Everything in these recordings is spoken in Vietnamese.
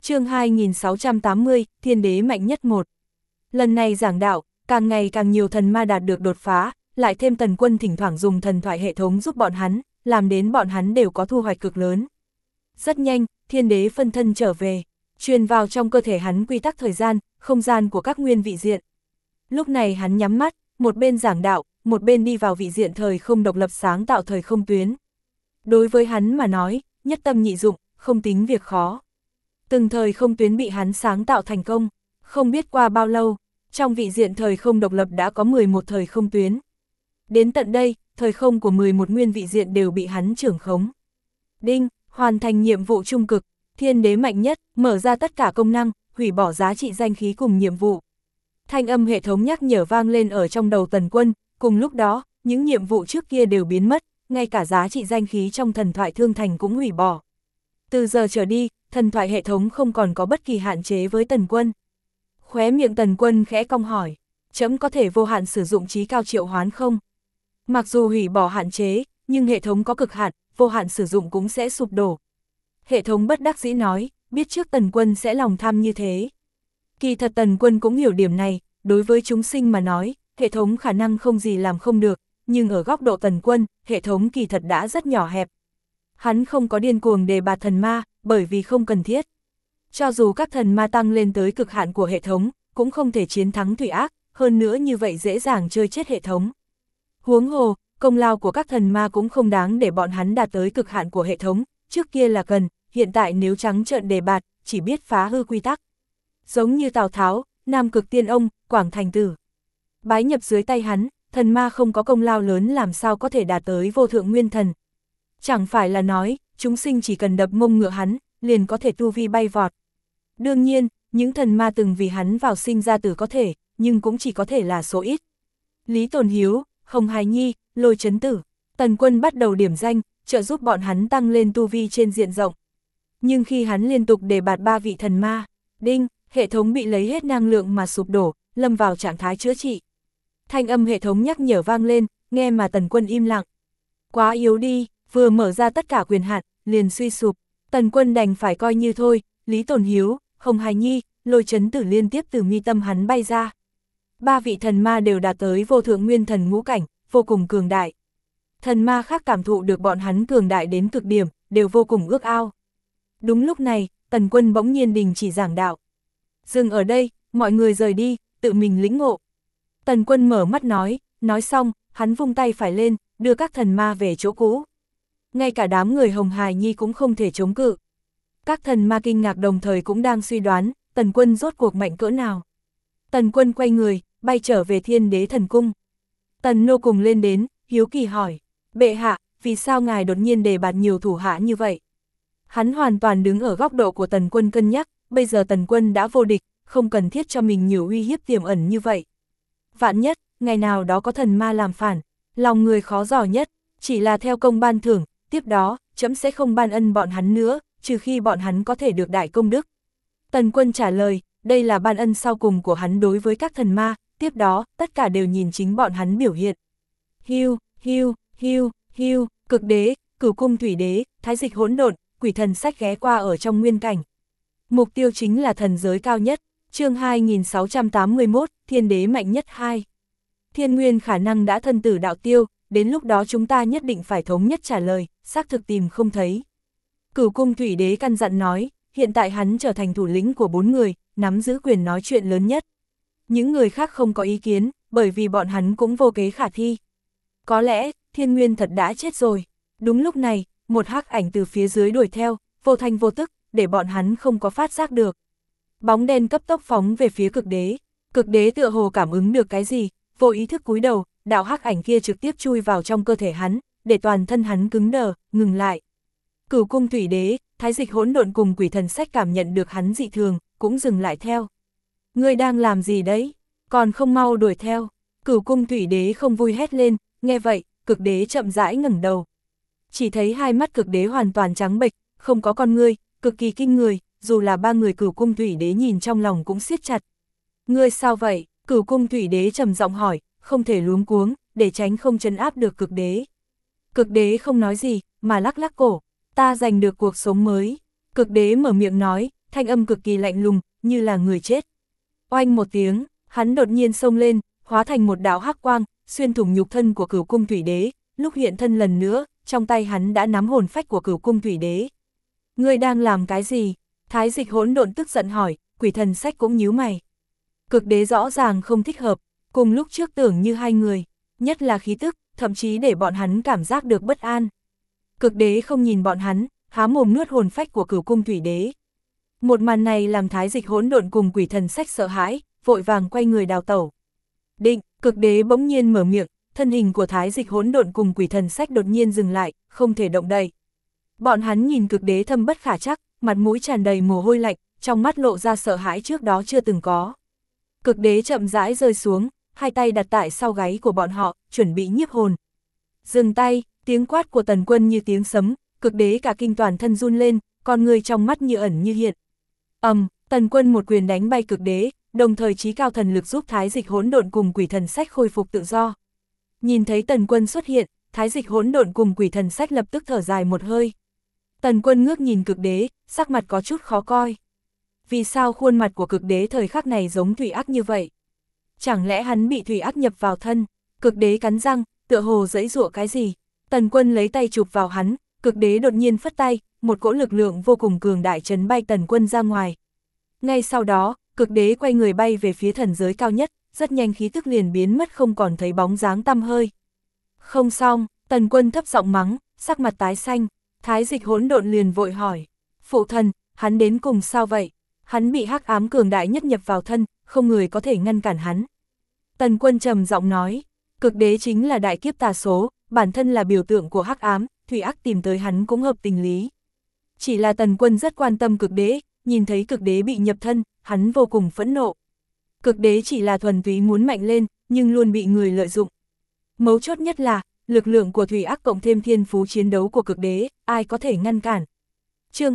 Chương 2680, Thiên đế mạnh nhất 1. Lần này giảng đạo, càng ngày càng nhiều thần ma đạt được đột phá, lại thêm Tần Quân thỉnh thoảng dùng thần thoại hệ thống giúp bọn hắn, làm đến bọn hắn đều có thu hoạch cực lớn. Rất nhanh, Thiên đế phân thân trở về, truyền vào trong cơ thể hắn quy tắc thời gian, không gian của các nguyên vị diện. Lúc này hắn nhắm mắt, một bên giảng đạo, một bên đi vào vị diện thời không độc lập sáng tạo thời không tuyến. Đối với hắn mà nói, nhất tâm nhị dụng, không tính việc khó. Từng thời không tuyến bị hắn sáng tạo thành công, không biết qua bao lâu, trong vị diện thời không độc lập đã có 11 thời không tuyến. Đến tận đây, thời không của 11 nguyên vị diện đều bị hắn trưởng khống. Đinh, hoàn thành nhiệm vụ trung cực, Thiên đế mạnh nhất, mở ra tất cả công năng, hủy bỏ giá trị danh khí cùng nhiệm vụ. Thanh âm hệ thống nhắc nhở vang lên ở trong đầu Tần Quân, cùng lúc đó, những nhiệm vụ trước kia đều biến mất, ngay cả giá trị danh khí trong thần thoại thương thành cũng hủy bỏ. Từ giờ trở đi, thần thoại hệ thống không còn có bất kỳ hạn chế với Tần Quân. Khóe miệng Tần Quân khẽ cong hỏi, chấm có thể vô hạn sử dụng trí cao triệu hoán không? Mặc dù hủy bỏ hạn chế, nhưng hệ thống có cực hạn, vô hạn sử dụng cũng sẽ sụp đổ. Hệ thống bất đắc dĩ nói, biết trước Tần Quân sẽ lòng tham như thế. Kỳ thật Tần Quân cũng hiểu điểm này, đối với chúng sinh mà nói, hệ thống khả năng không gì làm không được, nhưng ở góc độ Tần Quân, hệ thống kỳ thật đã rất nhỏ hẹp. Hắn không có điên cuồng đề bạt thần ma, bởi vì không cần thiết. Cho dù các thần ma tăng lên tới cực hạn của hệ thống, cũng không thể chiến thắng thủy ác, hơn nữa như vậy dễ dàng chơi chết hệ thống. Huống hồ, công lao của các thần ma cũng không đáng để bọn hắn đạt tới cực hạn của hệ thống, trước kia là cần, hiện tại nếu trắng trợn đề bạt, chỉ biết phá hư quy tắc. Giống như Tào Tháo, Nam Cực Tiên Ông, Quảng Thành Tử. Bái nhập dưới tay hắn, thần ma không có công lao lớn làm sao có thể đạt tới vô thượng nguyên thần. Chẳng phải là nói, chúng sinh chỉ cần đập mông ngựa hắn, liền có thể tu vi bay vọt. Đương nhiên, những thần ma từng vì hắn vào sinh ra tử có thể, nhưng cũng chỉ có thể là số ít. Lý Tồn Hiếu, Hồng Hải Nhi, Lôi Chấn Tử, Tần Quân bắt đầu điểm danh, trợ giúp bọn hắn tăng lên tu vi trên diện rộng. Nhưng khi hắn liên tục đề bạt 3 vị thần ma, đinh, hệ thống bị lấy hết năng lượng mà sụp đổ, lâm vào trạng thái chữa trị. Thanh âm hệ thống nhắc nhở vang lên, nghe mà Tần Quân im lặng. Quá yếu đi, vừa mở ra tất cả quyền hạn, liền suy sụp. Tần Quân đành phải coi như thôi, Lý Tồn Hiếu, Hồng Hải Nhi, Lôi Chấn Tử liên tiếp từ mi tâm hắn bay ra. 3 vị thần ma đều đạt tới vô thượng nguyên thần ngũ cảnh, vô cùng cường đại. Thần ma khác cảm thụ được bọn hắn cường đại đến cực điểm, đều vô cùng ước ao. Đúng lúc này, Tần Quân bỗng nhiên đình chỉ giảng đạo. Dừng ở đây, mọi người rời đi, tự mình lĩnh ngộ. Tần Quân mở mắt nói xong, hắn vung tay phải lên, đưa các thần ma về chỗ cũ. Ngay cả đám người Hồng Hải Nhi cũng không thể chống cự. Các thần ma kinh ngạc đồng thời cũng đang suy đoán, Tần Quân rốt cuộc mạnh cỡ nào. Tần Quân quay người, bay trở về Thiên đế thần cung. Tần Nô cùng lên đến, hiếu kỳ hỏi, bệ hạ, vì sao ngài đột nhiên đề bạt nhiều thủ hạ như vậy? Hắn hoàn toàn đứng ở góc độ của Tần Quân cân nhắc, bây giờ Tần Quân đã vô địch, không cần thiết cho mình nhiều uy hiếp tiềm ẩn như vậy. Vạn nhất, ngày nào đó có thần ma làm phản, lòng người khó dò nhất, chỉ là theo công ban thưởng, tiếp đó, trẫm sẽ không ban ân bọn hắn nữa, trừ khi bọn hắn có thể được đại công đức. Tần Quân trả lời, đây là ban ân sau cùng của hắn đối với các thần ma, tiếp đó, tất cả đều nhìn chính bọn hắn biểu hiện. Hiu, hiu, hiu, hiu, Cực đế, Cửu cung thủy đế, Thái dịch hỗn độn, Quỷ thần sách ghé qua ở trong nguyên cảnh. Mục tiêu chính là thần giới cao nhất, chương 2681, Thiên đế mạnh nhất 2. Thiên nguyên khả năng đã thân tử đạo tiêu, đến lúc đó chúng ta nhất định phải thống nhất trả lời, xác thực tìm không thấy. Cửu cung thủy đế căn dặn nói, hiện tại hắn trở thành thủ lĩnh của 4 người, nắm giữ quyền nói chuyện lớn nhất. Những người khác không có ý kiến, bởi vì bọn hắn cũng vô kế khả thi. Có lẽ, thiên nguyên thật đã chết rồi. Đúng lúc này, một hắc ảnh từ phía dưới đuổi theo, vô thanh vô tức, để bọn hắn không có phát giác được. Bóng đen cấp tốc phóng về phía cực đế. Cực đế tựa hồ cảm ứng được cái gì, vô ý thức cúi đầu, đạo hắc ảnh kia trực tiếp chui vào trong cơ thể hắn, để toàn thân hắn cứng đờ, ngừng lại. Cửu cung thủy đế, Thái dịch hỗn độn cùng Quỷ thần sách cảm nhận được hắn dị thường, cũng dừng lại theo. Ngươi đang làm gì đấy? Còn không mau đuổi theo. Cửu cung thủy đế không vui hét lên, nghe vậy, cực đế chậm rãi ngẩng đầu. Chỉ thấy hai mắt cực đế hoàn toàn trắng bệch, không có con ngươi, cực kỳ kinh người, dù là 3 người cửu cung thủy đế nhìn trong lòng cũng siết chặt. Ngươi sao vậy? Cửu cung thủy đế trầm giọng hỏi, không thể luống cuống, để tránh không trấn áp được cực đế. Cực đế không nói gì, mà lắc lắc cổ, ta giành được cuộc sống mới. Cực đế mở miệng nói, thanh âm cực kỳ lạnh lùng, như là người chết. Oanh một tiếng, hắn đột nhiên xông lên, hóa thành một đạo hắc quang, xuyên thủng nhục thân của Cửu Cung Thủy Đế, lúc hiện thân lần nữa, trong tay hắn đã nắm hồn phách của Cửu Cung Thủy Đế. Ngươi đang làm cái gì? Thái Dịch Hỗn Độn tức giận hỏi, Quỷ Thần Sách cũng nhíu mày. Cực Đế rõ ràng không thích hợp, cùng lúc trước tưởng như hai người, nhất là khí tức, thậm chí để bọn hắn cảm giác được bất an. Cực Đế không nhìn bọn hắn, há mồm nuốt hồn phách của Cửu Cung Thủy Đế. Một màn này làm Thái Dịch Hỗn Độn cùng Quỷ Thần Sách sợ hãi, vội vàng quay người đào tẩu. Định, Cực Đế bỗng nhiên mở miệng, thân hình của Thái Dịch Hỗn Độn cùng Quỷ Thần Sách đột nhiên dừng lại, không thể động đậy. Bọn hắn nhìn Cực Đế thâm bất khả trắc, mặt mũi tràn đầy mồ hôi lạnh, trong mắt lộ ra sợ hãi trước đó chưa từng có. Cực Đế chậm rãi rơi xuống, hai tay đặt tại sau gáy của bọn họ, chuẩn bị nhiếp hồn. Dừng tay, tiếng quát của Tần Quân như tiếng sấm, Cực Đế cả kinh toàn thân run lên, con người trong mắt như ẩn như hiện. Tần Quân một quyền đánh bay Cực Đế, đồng thời chí cao thần lực giúp Thái Dịch Hỗn Độn cùng Quỷ Thần Sách khôi phục tự do. Nhìn thấy Tần Quân xuất hiện, Thái Dịch Hỗn Độn cùng Quỷ Thần Sách lập tức thở dài một hơi. Tần Quân ngước nhìn Cực Đế, sắc mặt có chút khó coi. Vì sao khuôn mặt của Cực Đế thời khắc này giống thủy ác như vậy? Chẳng lẽ hắn bị thủy ác nhập vào thân? Cực Đế cắn răng, tựa hồ giãy giụa cái gì? Tần Quân lấy tay chụp vào hắn, Cực Đế đột nhiên phất tay, một cỗ lực lượng vô cùng cường đại chấn bay Tần Quân ra ngoài. Ngay sau đó, Cực Đế quay người bay về phía thần giới cao nhất, rất nhanh khí tức liền biến mất không còn thấy bóng dáng tăm hơi. Không xong, Tần Quân thấp giọng mắng, sắc mặt tái xanh. Thái Dịch Hỗn Độn liền vội hỏi, phụ thần, hắn đến cùng sao vậy? Hắn bị hắc ám cường đại nhất nhập vào thân, không người có thể ngăn cản hắn. Tần Quân trầm giọng nói, Cực Đế chính là đại kiếp tà số, bản thân là biểu tượng của hắc ám, thủy ác tìm tới hắn cũng hợp tình lý. Chỉ là Tần Quân rất quan tâm Cực Đế, nhìn thấy Cực Đế bị nhập thân, hắn vô cùng phẫn nộ. Cực Đế chỉ là thuần túy muốn mạnh lên, nhưng luôn bị người lợi dụng. Mấu chốt nhất là, lực lượng của thủy ác cộng thêm thiên phú chiến đấu của Cực Đế, ai có thể ngăn cản. Chương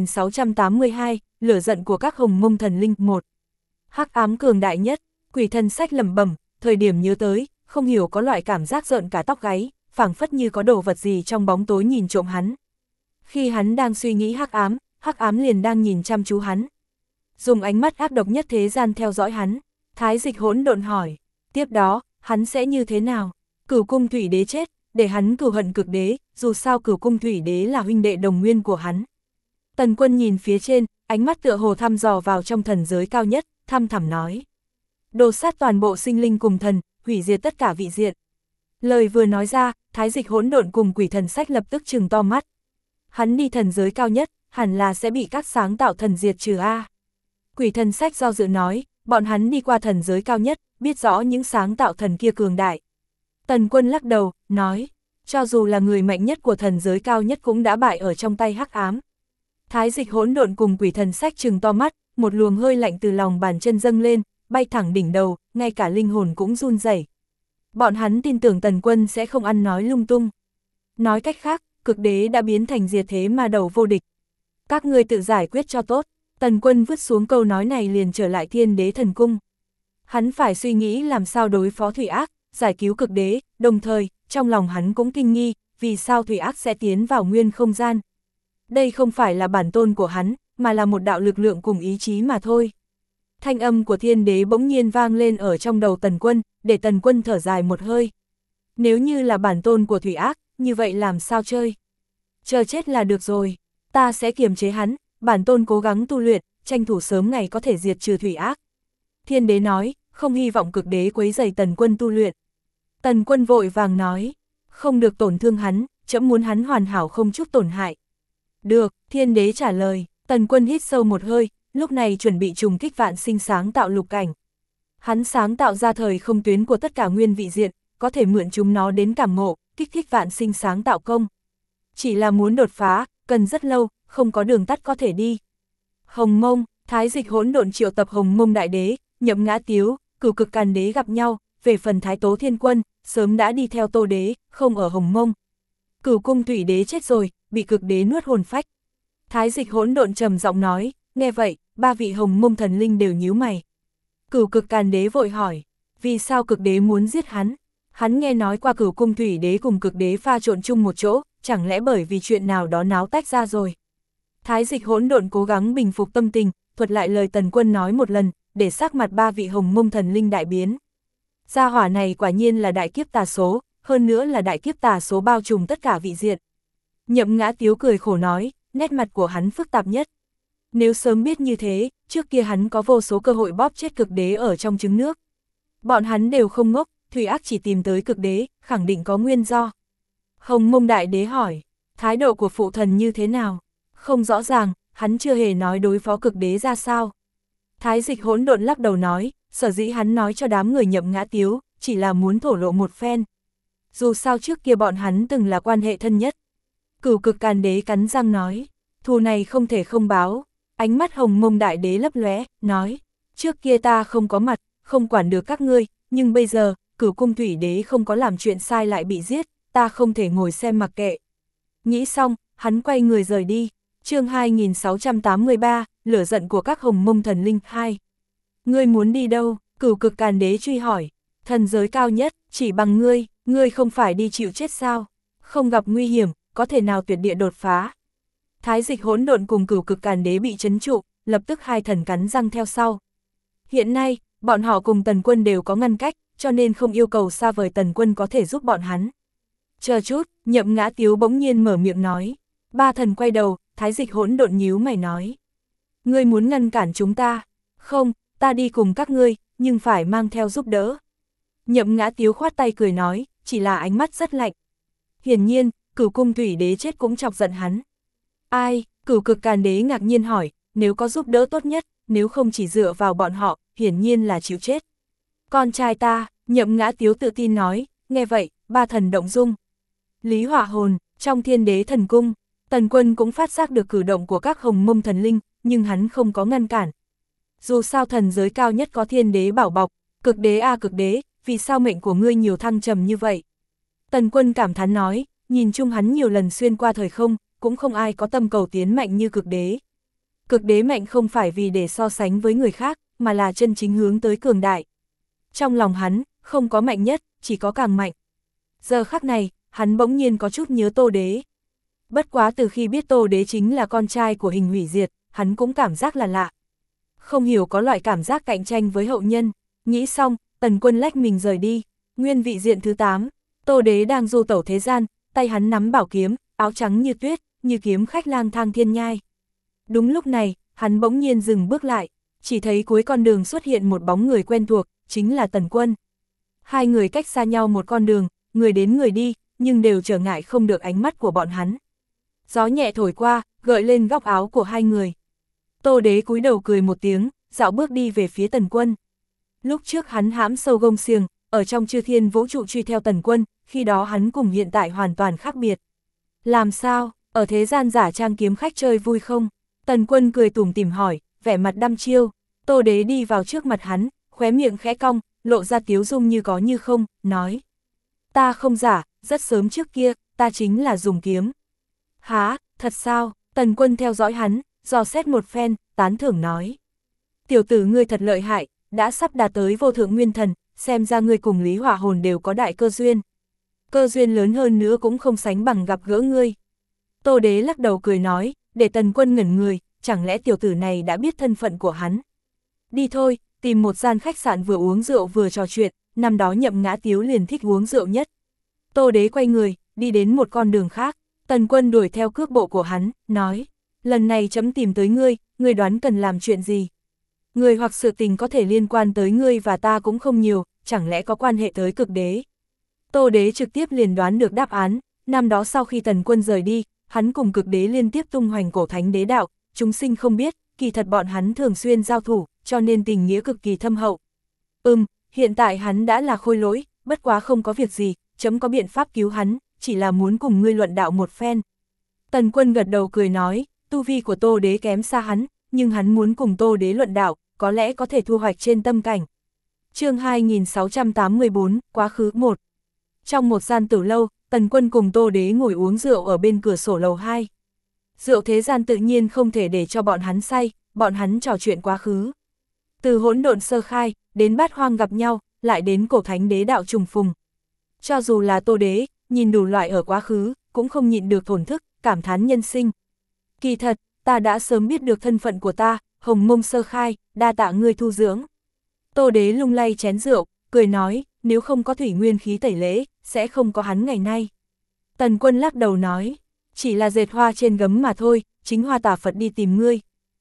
2682, lửa giận của các Hồng Mông thần linh 1. Hắc ám cường đại nhất, Quỷ Thần Sách lẩm bẩm, thời điểm nhớ tới, không hiểu có loại cảm giác rợn cả tóc gáy, phảng phất như có đồ vật gì trong bóng tối nhìn trộm hắn. Khi hắn đang suy nghĩ hắc ám liền đang nhìn chăm chú hắn. Dùng ánh mắt ác độc nhất thế gian theo dõi hắn. Thái Dịch Hỗn Độn hỏi, tiếp đó, hắn sẽ như thế nào? Cửu Cung Thủy Đế chết, để hắn cừu hận Cực Đế, dù sao Cửu Cung Thủy Đế là huynh đệ đồng nguyên của hắn. Tần Quân nhìn phía trên, ánh mắt tựa hồ thăm dò vào trong thần giới cao nhất, thăm thẳm nói. Đồ sát toàn bộ sinh linh cùng thần, hủy diệt tất cả vị diện. Lời vừa nói ra, Thái Dịch Hỗn Độn cùng Quỷ Thần Sách lập tức trừng to mắt. Hắn đi thần giới cao nhất, hẳn là sẽ bị các sáng tạo thần diệt trừ a. Quỷ Thần Sách do dự nói, bọn hắn đi qua thần giới cao nhất, biết rõ những sáng tạo thần kia cường đại. Tần Quân lắc đầu, nói, cho dù là người mạnh nhất của thần giới cao nhất cũng đã bại ở trong tay hắc ám. Thái Dịch Hỗn Độn cùng Quỷ Thần Sách trừng to mắt, một luồng hơi lạnh từ lòng bàn chân dâng lên, bay thẳng đỉnh đầu, ngay cả linh hồn cũng run rẩy. Bọn hắn tin tưởng Tần Quân sẽ không ăn nói lung tung. Nói cách khác, Cực Đế đã biến thành diệt thế ma đầu vô địch. Các ngươi tự giải quyết cho tốt. Tần Quân vứt xuống câu nói này liền trở lại Thiên Đế Thần Cung. Hắn phải suy nghĩ làm sao đối phó thủy ác, giải cứu Cực Đế, đồng thời, trong lòng hắn cũng kinh nghi, vì sao thủy ác sẽ tiến vào nguyên không gian. Đây không phải là bản tôn của hắn, mà là một đạo lực lượng cùng ý chí mà thôi. Thanh âm của Thiên Đế bỗng nhiên vang lên ở trong đầu Tần Quân, để Tần Quân thở dài một hơi. Nếu như là bản tôn của thủy ác, như vậy làm sao chơi? Chờ chết là được rồi, ta sẽ kiềm chế hắn, bản tôn cố gắng tu luyện, tranh thủ sớm ngày có thể diệt trừ thủy ác. Thiên Đế nói, không hy vọng Cực Đế quấy rầy Tần Quân tu luyện. Tần Quân vội vàng nói, không được tổn thương hắn, trẫm muốn hắn hoàn hảo không chút tổn hại. Được, Thiên Đế trả lời. Tần Quân hít sâu một hơi, lúc này chuẩn bị trùng kích vạn sinh sáng tạo lục cảnh. Hắn sáng tạo ra thời không tuyến của tất cả nguyên vị diện, có thể mượn chúng nó đến cảm ngộ, kích thích vạn sinh sáng tạo công. Chỉ là muốn đột phá, cần rất lâu, không có đường tắt có thể đi. Hồng Mông, Thái Dịch Hỗn Độn triệu tập Hồng Mông Đại Đế, Nhậm Ngã Tiếu, Cửu Cực Càn Đế gặp nhau, về phần Thái Tố Thiên Quân, sớm đã đi theo Tô Đế, không ở Hồng Mông. Cửu Cung Thủy Đế chết rồi, bị Cực Đế nuốt hồn phách. Thái Dịch Hỗn Độn trầm giọng nói, nghe vậy, ba vị Hồng Mông thần linh đều nhíu mày. Cửu Cực Càn Đế vội hỏi, vì sao Cực Đế muốn giết hắn? Hắn nghe nói qua Cửu Cung Thủy Đế cùng Cực Đế pha trộn chung một chỗ, chẳng lẽ bởi vì chuyện nào đó náo tách ra rồi? Thái Dịch Hỗn Độn cố gắng bình phục tâm tình, thuật lại lời Tần Quân nói một lần, để sắc mặt ba vị Hồng Mông thần linh đại biến. Gia hỏa này quả nhiên là đại kiếp tà số, hơn nữa là đại kiếp tà số bao trùm tất cả vị diện. Nhậm Ngã Tiếu cười khổ nói, nét mặt của hắn phức tạp nhất. Nếu sớm biết như thế, trước kia hắn có vô số cơ hội bóp chết cực đế ở trong trứng nước. Bọn hắn đều không ngốc, Thủy Ác chỉ tìm tới cực đế, khẳng định có nguyên do. Hồng Mông Đại Đế hỏi, thái độ của phụ thần như thế nào? Không rõ ràng, hắn chưa hề nói đối phó cực đế ra sao. Thái Dịch Hỗn Độn lắc đầu nói, sở dĩ hắn nói cho đám người Nhậm Ngã Tiếu, chỉ là muốn thổ lộ một phen. Dù sao trước kia bọn hắn từng là quan hệ thân nhất. Cửu Cực Càn Đế cắn răng nói, thù này không thể không báo. Ánh mắt Hồng Mông Đại Đế lấp lóe, nói, trước kia ta không có mặt, không quản được các ngươi, nhưng bây giờ, Cửu Cung Thủy Đế không có làm chuyện sai lại bị giết, ta không thể ngồi xem mặc kệ. Nghĩ xong, hắn quay người rời đi. Chương 2683, lửa giận của các Hồng Mông thần linh 2. Ngươi muốn đi đâu? Cửu Cực Càn Đế truy hỏi. Thần giới cao nhất, chỉ bằng ngươi không phải đi chịu chết sao? Không gặp nguy hiểm, có thể nào tuyệt địa đột phá? Thái Dịch Hỗn Độn cùng Cửu Cực Càn Đế bị trấn trụ, lập tức hai thần cắn răng theo sau. Hiện nay, bọn họ cùng Tần Quân đều có ngăn cách, cho nên không yêu cầu xa vời Tần Quân có thể giúp bọn hắn. Chờ chút, Nhậm Ngã Tiếu bỗng nhiên mở miệng nói. Ba thần quay đầu, Thái Dịch Hỗn Độn nhíu mày nói. Ngươi muốn ngăn cản chúng ta? Không, ta đi cùng các ngươi, nhưng phải mang theo giúp đỡ. Nhậm Ngã Tiếu khoát tay cười nói, chỉ là ánh mắt rất lạnh. Hiển nhiên, Cửu Cung Thủy Đế chết cũng chọc giận hắn. Ai? Cửu Cực Càn Đế ngạc nhiên hỏi, nếu có giúp đỡ tốt nhất, nếu không chỉ dựa vào bọn họ, hiển nhiên là chịu chết. Con trai ta, Nhậm Ngã Tiếu tự tin nói, nghe vậy, ba thần động dung. Lý Hỏa Hồn, trong Thiên Đế Thần Cung, Tần Quân cũng phát giác được cử động của các Hồng Mông thần linh, nhưng hắn không có ngăn cản. Dù sao thần giới cao nhất có Thiên Đế bảo bọc, cực đế a cực đế, vì sao mệnh của ngươi nhiều thăng trầm như vậy? Tần Quân cảm thán nói, nhìn chung hắn nhiều lần xuyên qua thời không, cũng không ai có tâm cầu tiến mạnh như cực đế. Cực đế mạnh không phải vì để so sánh với người khác, mà là chân chính hướng tới cường đại. Trong lòng hắn, không có mạnh nhất, chỉ có càng mạnh. Giờ khắc này, hắn bỗng nhiên có chút nhớ Tô Đế. Bất quá từ khi biết Tô Đế chính là con trai của Hình Hủy Diệt, hắn cũng cảm giác là lạ. Không hiểu có loại cảm giác cạnh tranh với hậu nhân. Nghĩ xong, Tần Quân lách mình rời đi. Nguyên vị diện thứ 8, Tô Đế đang du tẩu thế gian, tay hắn nắm bảo kiếm, áo trắng như tuyết, như kiếm khách lang thang thiên nhai. Đúng lúc này, hắn bỗng nhiên dừng bước lại, chỉ thấy cuối con đường xuất hiện một bóng người quen thuộc, chính là Tần Quân. Hai người cách xa nhau một con đường, người đến người đi, nhưng đều trở ngại không được ánh mắt của bọn hắn. Gió nhẹ thổi qua, gợi lên góc áo của hai người. Tô Đế cúi đầu cười một tiếng, dạo bước đi về phía Tần Quân. Lúc trước hắn hãm sâu gông xiềng, ở trong chư thiên vũ trụ truy theo Tần Quân, khi đó hắn cùng hiện tại hoàn toàn khác biệt. Làm sao, ở thế gian giả trang kiếm khách chơi vui không? Tần Quân cười tủm tỉm hỏi, vẻ mặt đăm chiêu. Tô Đế đi vào trước mặt hắn, khóe miệng khẽ cong, lộ ra tiếu dung như có như không, nói. Ta không giả, rất sớm trước kia, ta chính là dùng kiếm. Hả, thật sao? Tần Quân theo dõi hắn, dò xét một phen, tán thưởng nói. Tiểu tử ngươi thật lợi hại, đã sắp đạt tới vô thượng nguyên thần, xem ra ngươi cùng Lý Hỏa Hồn đều có đại cơ duyên. Cơ duyên lớn hơn nữa cũng không sánh bằng gặp gỡ ngươi. Tô Đế lắc đầu cười nói, để Tần Quân ngẩn người, chẳng lẽ tiểu tử này đã biết thân phận của hắn. Đi thôi, tìm một gian khách sạn vừa uống rượu vừa trò chuyện, năm đó Nhậm Ngã Tiếu liền thích uống rượu nhất. Tô Đế quay người, đi đến một con đường khác, Tần Quân đuổi theo cước bộ của hắn, nói, lần này chấm tìm tới ngươi đoán cần làm chuyện gì? Người hoặc sự tình có thể liên quan tới ngươi và ta cũng không nhiều, chẳng lẽ có quan hệ tới cực đế? Tô Đế trực tiếp liền đoán được đáp án, năm đó sau khi Tần Quân rời đi, hắn cùng cực đế liên tiếp tung hoành cổ thánh đế đạo, chúng sinh không biết, kỳ thật bọn hắn thường xuyên giao thủ, cho nên tình nghĩa cực kỳ thâm hậu. Hiện tại hắn đã là khôi lỗi, bất quá không có việc gì, chấm có biện pháp cứu hắn, chỉ là muốn cùng ngươi luận đạo một phen. Tần Quân gật đầu cười nói, tu vi của Tô Đế kém xa hắn, nhưng hắn muốn cùng Tô Đế luận đạo, có lẽ có thể thu hoạch trên tâm cảnh. Chương 2684, quá khứ 1. Trong một gian tử lâu, Tần Quân cùng Tô Đế ngồi uống rượu ở bên cửa sổ lầu 2. Rượu thế gian tự nhiên không thể để cho bọn hắn say, bọn hắn trò chuyện quá khứ. Từ hỗn độn sơ khai, đến bát hoang gặp nhau, lại đến cổ thánh đế đạo trùng phùng. Cho dù là Tô Đế, nhìn đủ loại ở quá khứ, cũng không nhịn được thổn thức, cảm thán nhân sinh. Kỳ thật, ta đã sớm biết được thân phận của ta, Hồng Mông sơ khai, đa tạ ngươi thu dưỡng. Tô Đế lung lay chén rượu, cười nói, nếu không có thủy nguyên khí tẩy lễ, sẽ không có hắn ngày nay. Tần Quân lắc đầu nói, chỉ là dệt hoa trên gấm mà thôi, chính hoa tà Phật đi tìm ngươi.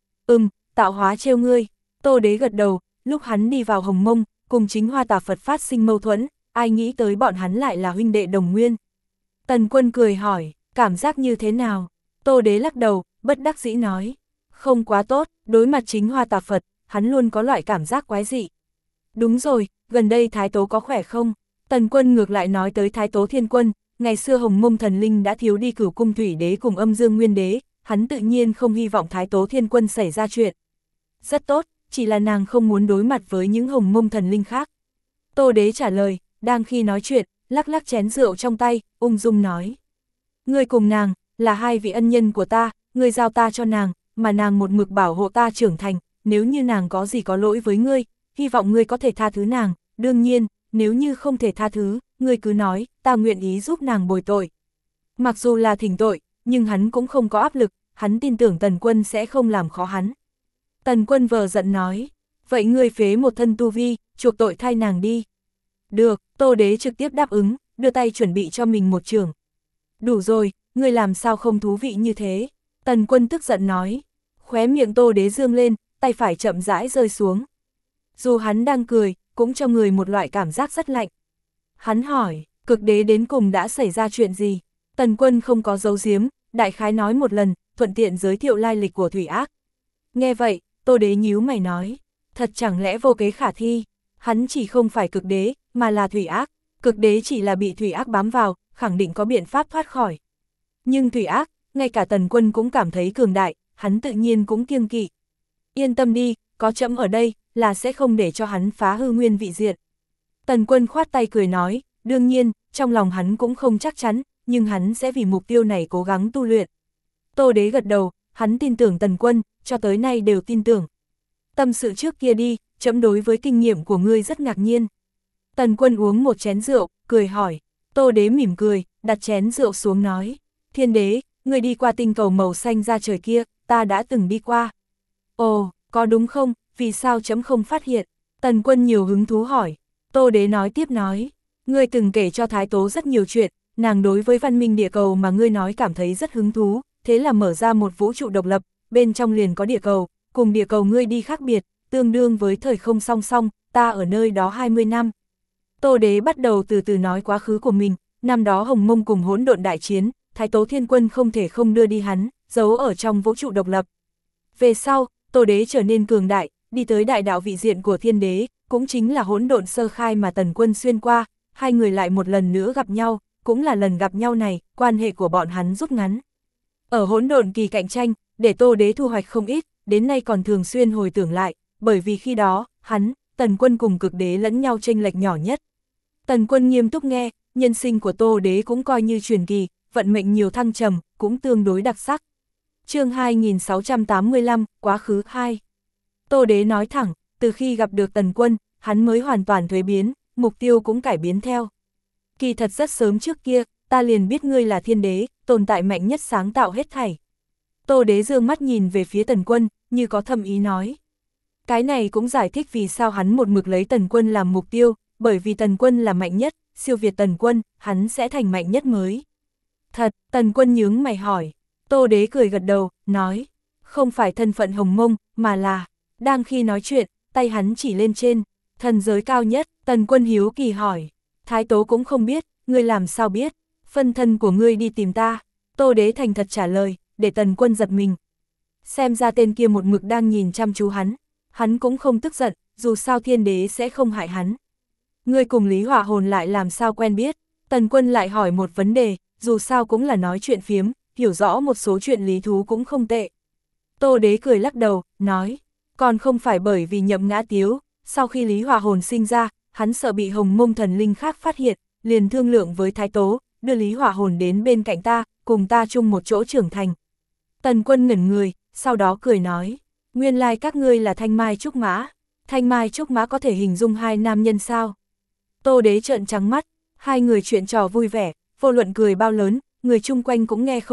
Tạo hóa trêu ngươi. Tô Đế gật đầu, lúc hắn đi vào Hồng Mông, cùng chính hoa tà Phật phát sinh mâu thuẫn, ai nghĩ tới bọn hắn lại là huynh đệ đồng nguyên. Tần Quân cười hỏi, cảm giác như thế nào? Tô Đế lắc đầu, bất đắc dĩ nói, không quá tốt, đối mặt chính hoa tà Phật, hắn luôn có loại cảm giác quái dị. Đúng rồi, gần đây Thái Tố có khỏe không? Tần Quân ngược lại nói tới Thái Tố Thiên Quân, ngày xưa Hồng Mông thần linh đã thiếu đi Cửu Cung Thủy Đế cùng Âm Dương Nguyên Đế, hắn tự nhiên không hy vọng Thái Tố Thiên Quân xảy ra chuyện. Rất tốt, chỉ là nàng không muốn đối mặt với những Hồng Mông thần linh khác. Tô Đế trả lời, đang khi nói chuyện, lắc lắc chén rượu trong tay, ung dung nói. Ngươi cùng nàng, là hai vị ân nhân của ta, ngươi giao ta cho nàng, mà nàng một mực bảo hộ ta trưởng thành, nếu như nàng có gì có lỗi với ngươi, hy vọng ngươi có thể tha thứ nàng, đương nhiên, nếu như không thể tha thứ, ngươi cứ nói, ta nguyện ý giúp nàng bồi tội. Mặc dù là thỉnh tội, nhưng hắn cũng không có áp lực, hắn tin tưởng Tần Quân sẽ không làm khó hắn. Tần Quân vờ giận nói, vậy ngươi phế một thân tu vi, chuộc tội thay nàng đi. Được, Tô Đế trực tiếp đáp ứng, đưa tay chuẩn bị cho mình một chưởng. Đủ rồi, ngươi làm sao không thú vị như thế? Tần Quân tức giận nói, khóe miệng Tô Đế dương lên, tay phải chậm rãi rơi xuống. Dù hắn đang cười, cũng cho người một loại cảm giác rất lạnh. Hắn hỏi, Cực Đế đến cùng đã xảy ra chuyện gì? Tần Quân không có giấu giếm, đại khái nói một lần, thuận tiện giới thiệu lai lịch của Thủy Ác. Nghe vậy, Tô Đế nhíu mày nói, thật chẳng lẽ vô kế khả thi? Hắn chỉ không phải Cực Đế, mà là Thủy Ác. Cực Đế chỉ là bị Thủy Ác bám vào, khẳng định có biện pháp thoát khỏi. Nhưng Thủy Ác, ngay cả Tần Quân cũng cảm thấy cường đại, hắn tự nhiên cũng kiêng kỵ. Yên tâm đi, có trẫm ở đây, là sẽ không để cho hắn phá hư nguyên vị diện. Tần Quân khoát tay cười nói, đương nhiên, trong lòng hắn cũng không chắc chắn, nhưng hắn sẽ vì mục tiêu này cố gắng tu luyện. Tô Đế gật đầu, hắn tin tưởng Tần Quân, cho tới nay đều tin tưởng. Tâm sự trước kia đi, trẫm đối với kinh nghiệm của ngươi rất ngạc nhiên. Tần Quân uống một chén rượu, cười hỏi. Tô Đế mỉm cười, đặt chén rượu xuống nói. Thiên Đế, ngươi đi qua tinh cầu màu xanh ra trời kia, ta đã từng đi qua. Ồ, có đúng không, vì sao trẫm không phát hiện? Tần Quân nhiều hứng thú hỏi. Tô Đế nói tiếp nói. Ngươi từng kể cho Thái Tố rất nhiều chuyện, nàng đối với văn minh địa cầu mà ngươi nói cảm thấy rất hứng thú, thế là mở ra một vũ trụ độc lập, bên trong liền có địa cầu, cùng địa cầu ngươi đi khác biệt, tương đương với thời không song song, ta ở nơi đó 20 năm. Tô Đế bắt đầu từ từ nói quá khứ của mình, năm đó Hồng Mông cùng hỗn độn đại chiến, Thái Tố Thiên Quân không thể không đưa đi hắn, giấu ở trong vũ trụ độc lập. Về sau, Tô Đế trở nên cường đại, đi tới đại đạo vị diện của Thiên Đế, cũng chính là hỗn độn sơ khai mà Tần Quân xuyên qua, hai người lại một lần nữa gặp nhau, cũng là lần gặp nhau này, quan hệ của bọn hắn rút ngắn. Ở hỗn độn kỳ cạnh tranh, để Tô Đế thu hoạch không ít, đến nay còn thường xuyên hồi tưởng lại, bởi vì khi đó, hắn, Tần Quân cùng Cực Đế lẫn nhau chênh lệch nhỏ nhất. Tần Quân nghiêm túc nghe, nhân sinh của Tô Đế cũng coi như truyền kỳ, vận mệnh nhiều thăng trầm, cũng tương đối đặc sắc. Chương 2685, quá khứ 2. Tô Đế nói thẳng, từ khi gặp được Tần Quân, hắn mới hoàn toàn thuế biến, mục tiêu cũng cải biến theo. Kỳ thật rất sớm trước kia, ta liền biết ngươi là Thiên Đế, tồn tại mạnh nhất sáng tạo hết thảy. Tô Đế dương mắt nhìn về phía Tần Quân, như có thâm ý nói. Cái này cũng giải thích vì sao hắn một mực lấy Tần Quân làm mục tiêu, bởi vì Tần Quân là mạnh nhất, siêu việt Tần Quân, hắn sẽ thành mạnh nhất mới. Thật, Tần Quân nhướng mày hỏi. Tô Đế cười gật đầu, nói, không phải thân phận Hồng Mông, mà là, đang khi nói chuyện, tay hắn chỉ lên trên, thần giới cao nhất. Tần Quân hiếu kỳ hỏi, Thái Tố cũng không biết, ngươi làm sao biết, phân thân của ngươi đi tìm ta. Tô Đế thành thật trả lời, để Tần Quân giật mình. Xem ra tên kia một mực đang nhìn chăm chú hắn cũng không tức giận, dù sao Thiên Đế sẽ không hại hắn. Ngươi cùng Lý Hỏa Hồn lại làm sao quen biết? Tần Quân lại hỏi một vấn đề, dù sao cũng là nói chuyện phiếm, hiểu rõ một số chuyện lý thú cũng không tệ. Tô Đế cười lắc đầu, nói, còn không phải bởi vì Nhậm Ngã Tiếu, sau khi Lý Hỏa Hồn sinh ra, hắn sợ bị Hồng Mông thần linh khác phát hiện, liền thương lượng với Thái Tố, đưa Lý Hỏa Hồn đến bên cạnh ta, cùng ta chung một chỗ trưởng thành. Tần Quân ngẩn người, sau đó cười nói, nguyên lai các ngươi là Thanh Mai Trúc Mã. Thanh Mai Trúc Mã có thể hình dung hai nam nhân sao? Tô Đế trợn trắng mắt, hai người chuyện trò vui vẻ, vô luận cười bao lớn, người chung quanh cũng nghe không được,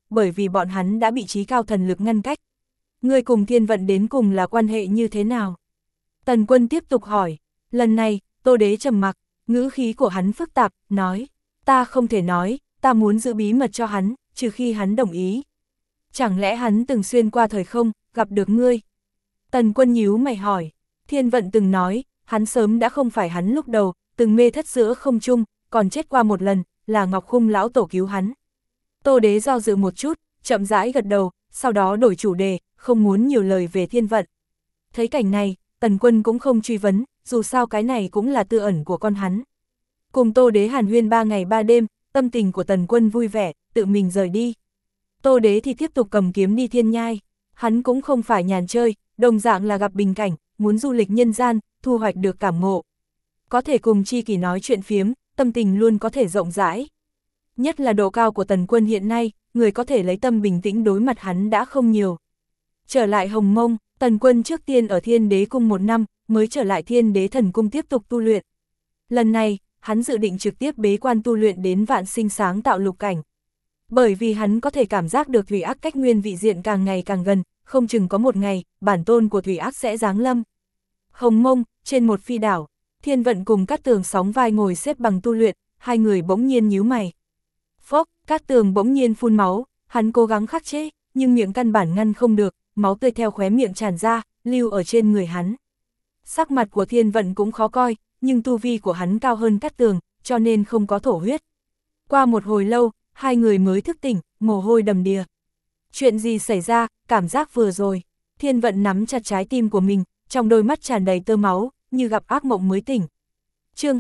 bởi vì bọn hắn đã bị trí cao thần lực ngăn cách. Ngươi cùng Thiên Vận đến cùng là quan hệ như thế nào? Tần Quân tiếp tục hỏi. Lần này, Tô Đế trầm mặc, ngữ khí của hắn phức tạp, nói, ta không thể nói, ta muốn giữ bí mật cho hắn, trừ khi hắn đồng ý. Chẳng lẽ hắn từng xuyên qua thời không, gặp được ngươi? Tần Quân nhíu mày hỏi. Thiên Vận từng nói, hắn sớm đã không phải hắn lúc đầu, từng mê thất giữa không trung, còn chết qua một lần, là Ngọc Khung lão tổ cứu hắn. Tô Đế do dự một chút, chậm rãi gật đầu, sau đó đổi chủ đề, không muốn nhiều lời về Thiên Vận. Thấy cảnh này, Tần Quân cũng không truy vấn, dù sao cái này cũng là tư ẩn của con hắn. Cùng Tô Đế hàn huyên 3 ngày 3 đêm, tâm tình của Tần Quân vui vẻ, tự mình rời đi. Tô Đế thì tiếp tục cầm kiếm đi Thiên Nhai, hắn cũng không phải nhàn chơi, đồng dạng là gặp bình cảnh, muốn du lịch nhân gian, thu hoạch được cảm ngộ. Có thể cùng tri kỷ nói chuyện phiếm, tâm tình luôn có thể rộng rãi. Nhất là độ cao của Tần Quân hiện nay, người có thể lấy tâm bình tĩnh đối mặt hắn đã không nhiều. Trở lại Hồng Mông, Tần Quân trước tiên ở Thiên Đế Cung 1 năm, mới trở lại Thiên Đế Thần Cung tiếp tục tu luyện. Lần này, hắn dự định trực tiếp bế quan tu luyện đến vạn sinh sáng tạo lục cảnh. Bởi vì hắn có thể cảm giác được Thủy Ác cách nguyên vị diện càng ngày càng gần, không chừng có một ngày, bản tôn của Thủy Ác sẽ giáng lâm. Hồng Mông, trên một phi đảo, Thiên Vận cùng Cát Tường sóng vai ngồi xếp bằng tu luyện, hai người bỗng nhiên nhíu mày. Phốc, Cát Tường bỗng nhiên phun máu, hắn cố gắng khắc chế, nhưng miệng căn bản ngăn không được, máu tươi theo khóe miệng tràn ra, lưu ở trên người hắn. Sắc mặt của Thiên Vận cũng khó coi, nhưng tu vi của hắn cao hơn Cát Tường, cho nên không có thổ huyết. Qua một hồi lâu, hai người mới thức tỉnh, mồ hôi đầm đìa. Chuyện gì xảy ra, cảm giác vừa rồi. Thiên Vận nắm chặt trái tim của mình, trong đôi mắt tràn đầy tơ máu, như gặp ác mộng mới tỉnh. Chương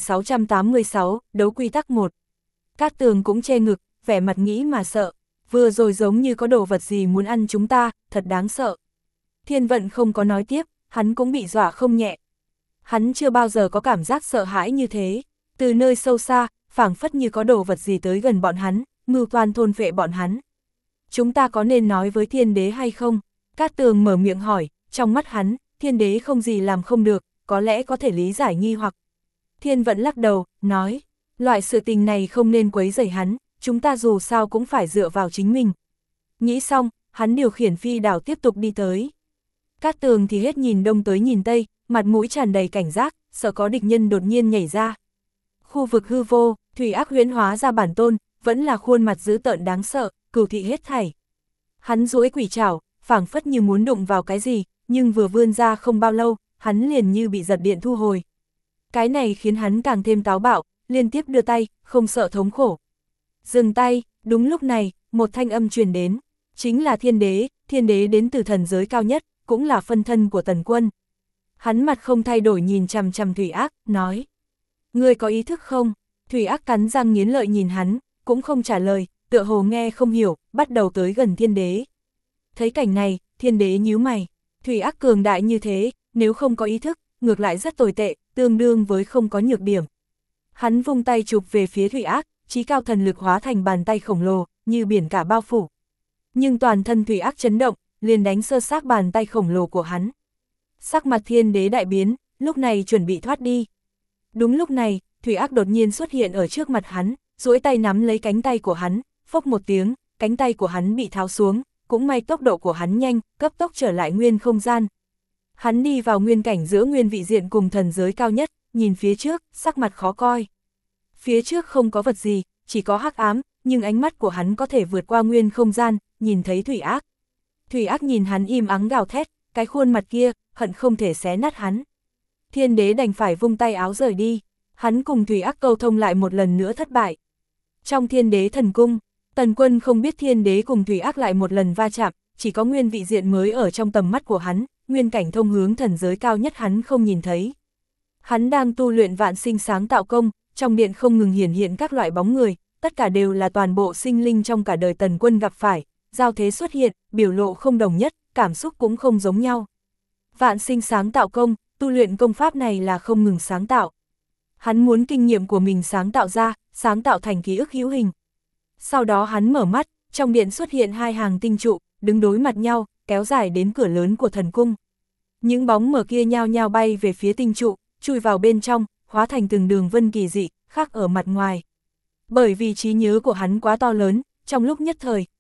2686, đấu quy tắc 1. Cát Tường cũng che ngực, vẻ mặt nghĩ mà sợ. Vừa rồi giống như có đồ vật gì muốn ăn chúng ta, thật đáng sợ. Thiên Vận không có nói tiếp, hắn cũng bị dọa không nhẹ. Hắn chưa bao giờ có cảm giác sợ hãi như thế. Từ nơi sâu xa, phảng phất như có đồ vật gì tới gần bọn hắn, mưu toan thôn phệ bọn hắn. Chúng ta có nên nói với Thiên Đế hay không? Cát Tường mở miệng hỏi, trong mắt hắn, Thiên Đế không gì làm không được, có lẽ có thể lý giải nghi hoặc. Thiên Vận lắc đầu, nói, loại sự tình này không nên quấy rầy hắn, chúng ta dù sao cũng phải dựa vào chính mình. Nghĩ xong, hắn điều khiển phi đảo tiếp tục đi tới. Cát Tường thì hết nhìn đông tới nhìn tây, mặt mũi tràn đầy cảnh giác, sợ có địch nhân đột nhiên nhảy ra. Khu vực hư vô, Thủy Ác huyễn hóa ra bản tôn, vẫn là khuôn mặt dữ tợn đáng sợ, cừu thị hết thảy. Hắn duỗi quỷ trảo, phảng phất như muốn đụng vào cái gì, nhưng vừa vươn ra không bao lâu, hắn liền như bị giật điện thu hồi. Cái này khiến hắn càng thêm táo bạo, liên tiếp đưa tay, không sợ thống khổ. Dừng tay, đúng lúc này, một thanh âm truyền đến, chính là Thiên Đế đến từ thần giới cao nhất, cũng là phân thân của Tần Quân. Hắn mặt không thay đổi nhìn chằm chằm Thủy Ác, nói, ngươi có ý thức không? Thủy Ác cắn răng nghiến lợi nhìn hắn, cũng không trả lời, tựa hồ nghe không hiểu, bắt đầu tới gần Thiên Đế. Thấy cảnh này, Thiên Đế nhíu mày, Thủy Ác cường đại như thế, nếu không có ý thức, ngược lại rất tồi tệ, tương đương với không có nhược điểm. Hắn vung tay chụp về phía Thủy Ác, chí cao thần lực hóa thành bàn tay khổng lồ, như biển cả bao phủ. Nhưng toàn thân Thủy Ác chấn động, liền đánh sơ xác bàn tay khổng lồ của hắn. Sắc mặt Thiên Đế đại biến, lúc này chuẩn bị thoát đi. Đúng lúc này, Thủy Ác đột nhiên xuất hiện ở trước mặt hắn, duỗi tay nắm lấy cánh tay của hắn, phốc một tiếng, cánh tay của hắn bị tháo xuống, cũng may tốc độ của hắn nhanh, cấp tốc trở lại nguyên không gian. Hắn đi vào nguyên cảnh giữa nguyên vị diện cùng thần giới cao nhất, nhìn phía trước, sắc mặt khó coi. Phía trước không có vật gì, chỉ có hắc ám, nhưng ánh mắt của hắn có thể vượt qua nguyên không gian, nhìn thấy Thủy Ác. Thủy Ác nhìn hắn im ắng gào thét, cái khuôn mặt kia, hận không thể xé nát hắn. Thiên Đế đành phải vung tay áo rời đi, hắn cùng Thủy Ác câu thông lại một lần nữa thất bại. Trong Thiên Đế Thần Cung, Tần Quân không biết Thiên Đế cùng Thủy Ác lại một lần va chạm, chỉ có nguyên vị diện mới ở trong tầm mắt của hắn, nguyên cảnh thông hướng thần giới cao nhất hắn không nhìn thấy. Hắn đang tu luyện vạn sinh sáng tạo công, trong điện không ngừng hiển hiện các loại bóng người, tất cả đều là toàn bộ sinh linh trong cả đời Tần Quân gặp phải, giao thế xuất hiện, biểu lộ không đồng nhất, cảm xúc cũng không giống nhau. Vạn sinh sáng tạo công, tu luyện công pháp này là không ngừng sáng tạo. Hắn muốn kinh nghiệm của mình sáng tạo ra, sáng tạo thành ký ức hữu hình. Sau đó hắn mở mắt, trong điện xuất hiện hai hàng tinh trụ, đứng đối mặt nhau, kéo dài đến cửa lớn của thần cung. Những bóng mờ kia nhao nhao bay về phía tinh trụ, chui vào bên trong, hóa thành từng đường vân kỳ dị, khác ở mặt ngoài. Bởi vì trí nhớ của hắn quá to lớn, trong lúc nhất thời,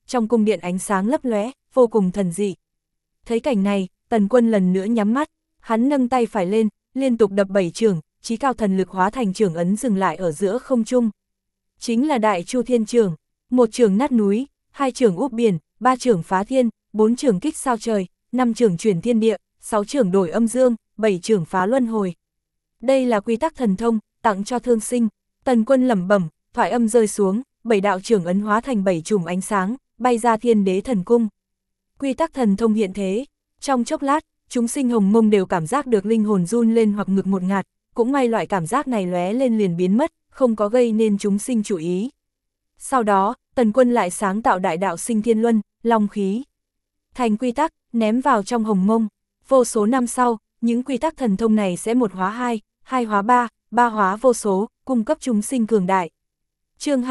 trong cung điện ánh sáng lấp lóe, vô cùng thần dị. Thấy cảnh này, Tần Quân lần nữa nhắm mắt, hắn nâng tay phải lên, liên tục đập 7 chưởng, chí cao thần lực hóa thành chưởng ấn dừng lại ở giữa không trung. Chính là Đại Chu Thiên Chưởng, 1 chưởng nát núi, 2 chưởng úp biển, 3 chưởng phá thiên, 4 chưởng kích sao trời, 5 chưởng chuyển thiên địa, 6 chưởng đổi âm dương, 7 chưởng phá luân hồi. Đây là quy tắc thần thông, tặng cho thương sinh. Tần Quân lẩm bẩm, thoại âm rơi xuống, 7 đạo chưởng ấn hóa thành 7 chùm ánh sáng, bay ra Thiên Đế Thần Cung. Quy tắc thần thông hiện thế, trong chốc lát, chúng sinh hồng mông đều cảm giác được linh hồn run lên hoặc ngực một ngạt, cũng may loại cảm giác này lóe lên liền biến mất, không có gây nên chúng sinh chú ý. Sau đó, Tần Quân lại sáng tạo đại đạo sinh thiên luân, long khí. Thành quy tắc, ném vào trong hồng mông. Vô số năm sau, những quy tắc thần thông này sẽ 1 hóa 2, 2 hóa 3, 3 hóa vô số, cung cấp chúng sinh cường đại. Chương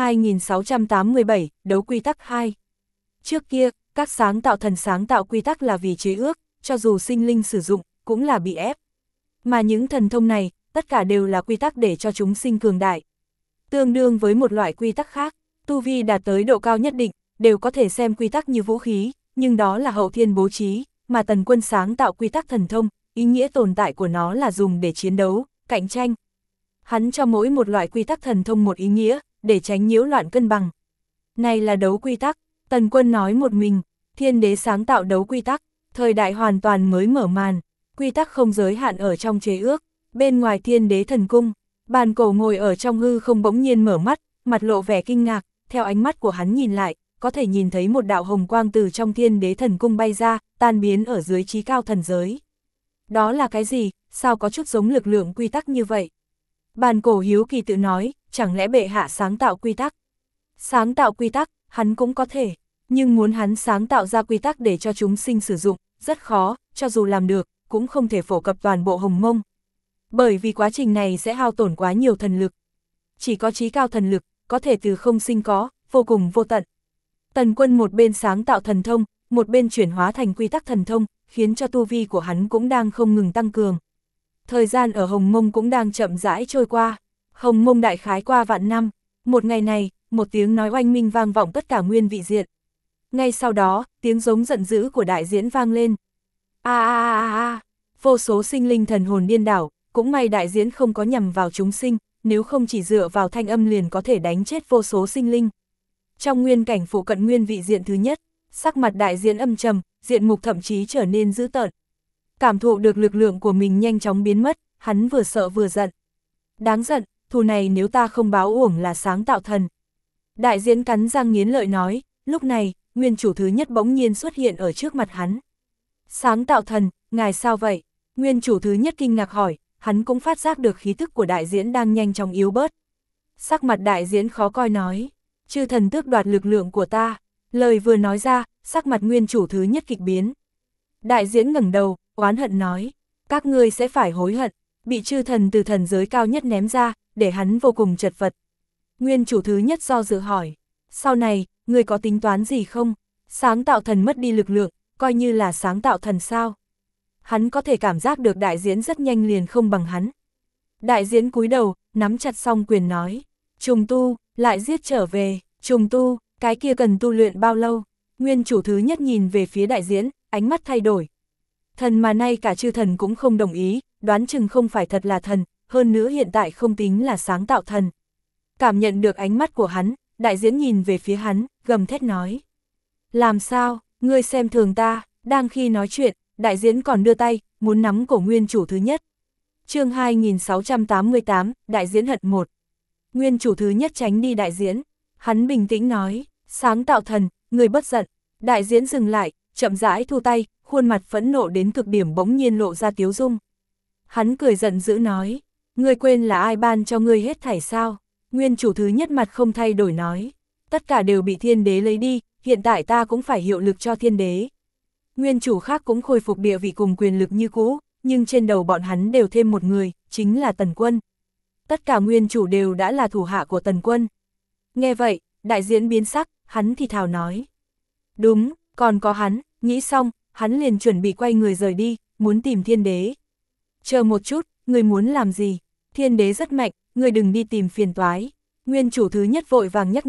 2687, đấu quy tắc 2. Trước kia, các sáng tạo thần sáng tạo quy tắc là vì chế ước, cho dù sinh linh sử dụng, cũng là bị ép. Mà những thần thông này, tất cả đều là quy tắc để cho chúng sinh cường đại. Tương đương với một loại quy tắc khác, tu vi đạt tới độ cao nhất định, đều có thể xem quy tắc như vũ khí, nhưng đó là hậu thiên bố trí, mà Tần Quân sáng tạo quy tắc thần thông, ý nghĩa tồn tại của nó là dùng để chiến đấu, cạnh tranh. Hắn cho mỗi một loại quy tắc thần thông một ý nghĩa, để tránh nhiễu loạn cân bằng. Này là đấu quy tắc, Tần Quân nói một mình, Thiên Đế sáng tạo đấu quy tắc, thời đại hoàn toàn mới mở màn, quy tắc không giới hạn ở trong chế ước, bên ngoài Thiên Đế Thần Cung, Bàn Cổ ngồi ở trong hư không bỗng nhiên mở mắt, mặt lộ vẻ kinh ngạc, theo ánh mắt của hắn nhìn lại, có thể nhìn thấy một đạo hồng quang từ trong Thiên Đế Thần Cung bay ra, tan biến ở dưới chí cao thần giới. Đó là cái gì, sao có chút giống lực lượng quy tắc như vậy? Bàn Cổ hiếu kỳ tự nói, chẳng lẽ bệ hạ sáng tạo quy tắc? Sáng tạo quy tắc, hắn cũng có thể, nhưng muốn hắn sáng tạo ra quy tắc để cho chúng sinh sử dụng, rất khó, cho dù làm được, cũng không thể phổ cập toàn bộ hồng mông. Bởi vì quá trình này sẽ hao tổn quá nhiều thần lực. Chỉ có chí cao thần lực, có thể từ không sinh có, vô cùng vô tận. Tần Quân một bên sáng tạo thần thông, một bên chuyển hóa thành quy tắc thần thông, khiến cho tu vi của hắn cũng đang không ngừng tăng cường. Thời gian ở Hồng Mông cũng đang chậm rãi trôi qua. Hồng Mông đại khái qua vạn năm. Một ngày này, một tiếng nói oanh minh vang vọng tất cả nguyên vị diện. Ngay sau đó, tiếng giống giận dữ của đại diễn vang lên. Vô số sinh linh thần hồn điên đảo, cũng may đại diễn không có nhằm vào chúng sinh, nếu không chỉ dựa vào thanh âm liền có thể đánh chết vô số sinh linh. Trong nguyên cảnh phụ cận nguyên vị diện thứ nhất, sắc mặt đại diễn âm trầm, diện mục thậm chí trở nên dữ tợn. Cảm thụ được lực lượng của mình nhanh chóng biến mất, hắn vừa sợ vừa giận. Đáng giận, thù này nếu ta không báo uổng là sáng tạo thần. Đại diễn cắn răng nghiến lợi nói, lúc này, nguyên chủ thứ nhất bỗng nhiên xuất hiện ở trước mặt hắn. Sáng tạo thần, ngài sao vậy? Nguyên chủ thứ nhất kinh ngạc hỏi, hắn cũng phát giác được khí tức của đại diễn đang nhanh chóng yếu bớt. Sắc mặt đại diễn khó coi nói, chư thần tước đoạt lực lượng của ta. Lời vừa nói ra, sắc mặt nguyên chủ thứ nhất kịch biến. Đại diễn ngẩng đầu, oán hận nói, các ngươi sẽ phải hối hận, bị chư thần từ thần giới cao nhất ném ra, để hắn vô cùng chật vật. Nguyên chủ thứ nhất do dự hỏi, sau này, ngươi có tính toán gì không? Sáng tạo thần mất đi lực lượng, coi như là sáng tạo thần sao? Hắn có thể cảm giác được đại diễn rất nhanh liền không bằng hắn. Đại diễn cúi đầu, nắm chặt song quyền nói, trùng tu, lại giết trở về, trùng tu, cái kia cần tu luyện bao lâu? Nguyên chủ thứ nhất nhìn về phía đại diễn, ánh mắt thay đổi. Thần mà nay cả chư thần cũng không đồng ý, đoán chừng không phải thật là thần, hơn nữa hiện tại không tính là sáng tạo thần. Cảm nhận được ánh mắt của hắn, đại diễn nhìn về phía hắn, gầm thét nói. Làm sao, ngươi xem thường ta? Đang khi nói chuyện, đại diễn còn đưa tay, muốn nắm cổ nguyên chủ thứ nhất. Chương 2688, đại diễn hận 1. Nguyên chủ thứ nhất tránh đi đại diễn, hắn bình tĩnh nói, sáng tạo thần, người bất giận. Đại diễn dừng lại, chậm rãi thu tay, khuôn mặt phẫn nộ đến cực điểm bỗng nhiên lộ ra tiếu dung. Hắn cười giận dữ nói, ngươi quên là ai ban cho ngươi hết thảy sao? Nguyên chủ thứ nhất mặt không thay đổi nói, tất cả đều bị thiên đế lấy đi, hiện tại ta cũng phải hiệu lực cho thiên đế. Nguyên chủ khác cũng khôi phục địa vị cùng quyền lực như cũ, nhưng trên đầu bọn hắn đều thêm một người, chính là Tần Quân. Tất cả nguyên chủ đều đã là thủ hạ của Tần Quân. Nghe vậy, đại diễn biến sắc, hắn thì thào nói. Đúng, còn có hắn, nghĩ xong, hắn liền chuẩn bị quay người rời đi, muốn tìm thiên đế. Chờ một chút, người muốn làm gì? Thiên đế rất mạnh, người đừng đi tìm phiền toái. Nguyên chủ thứ nhất vội vàng nhắc nhở,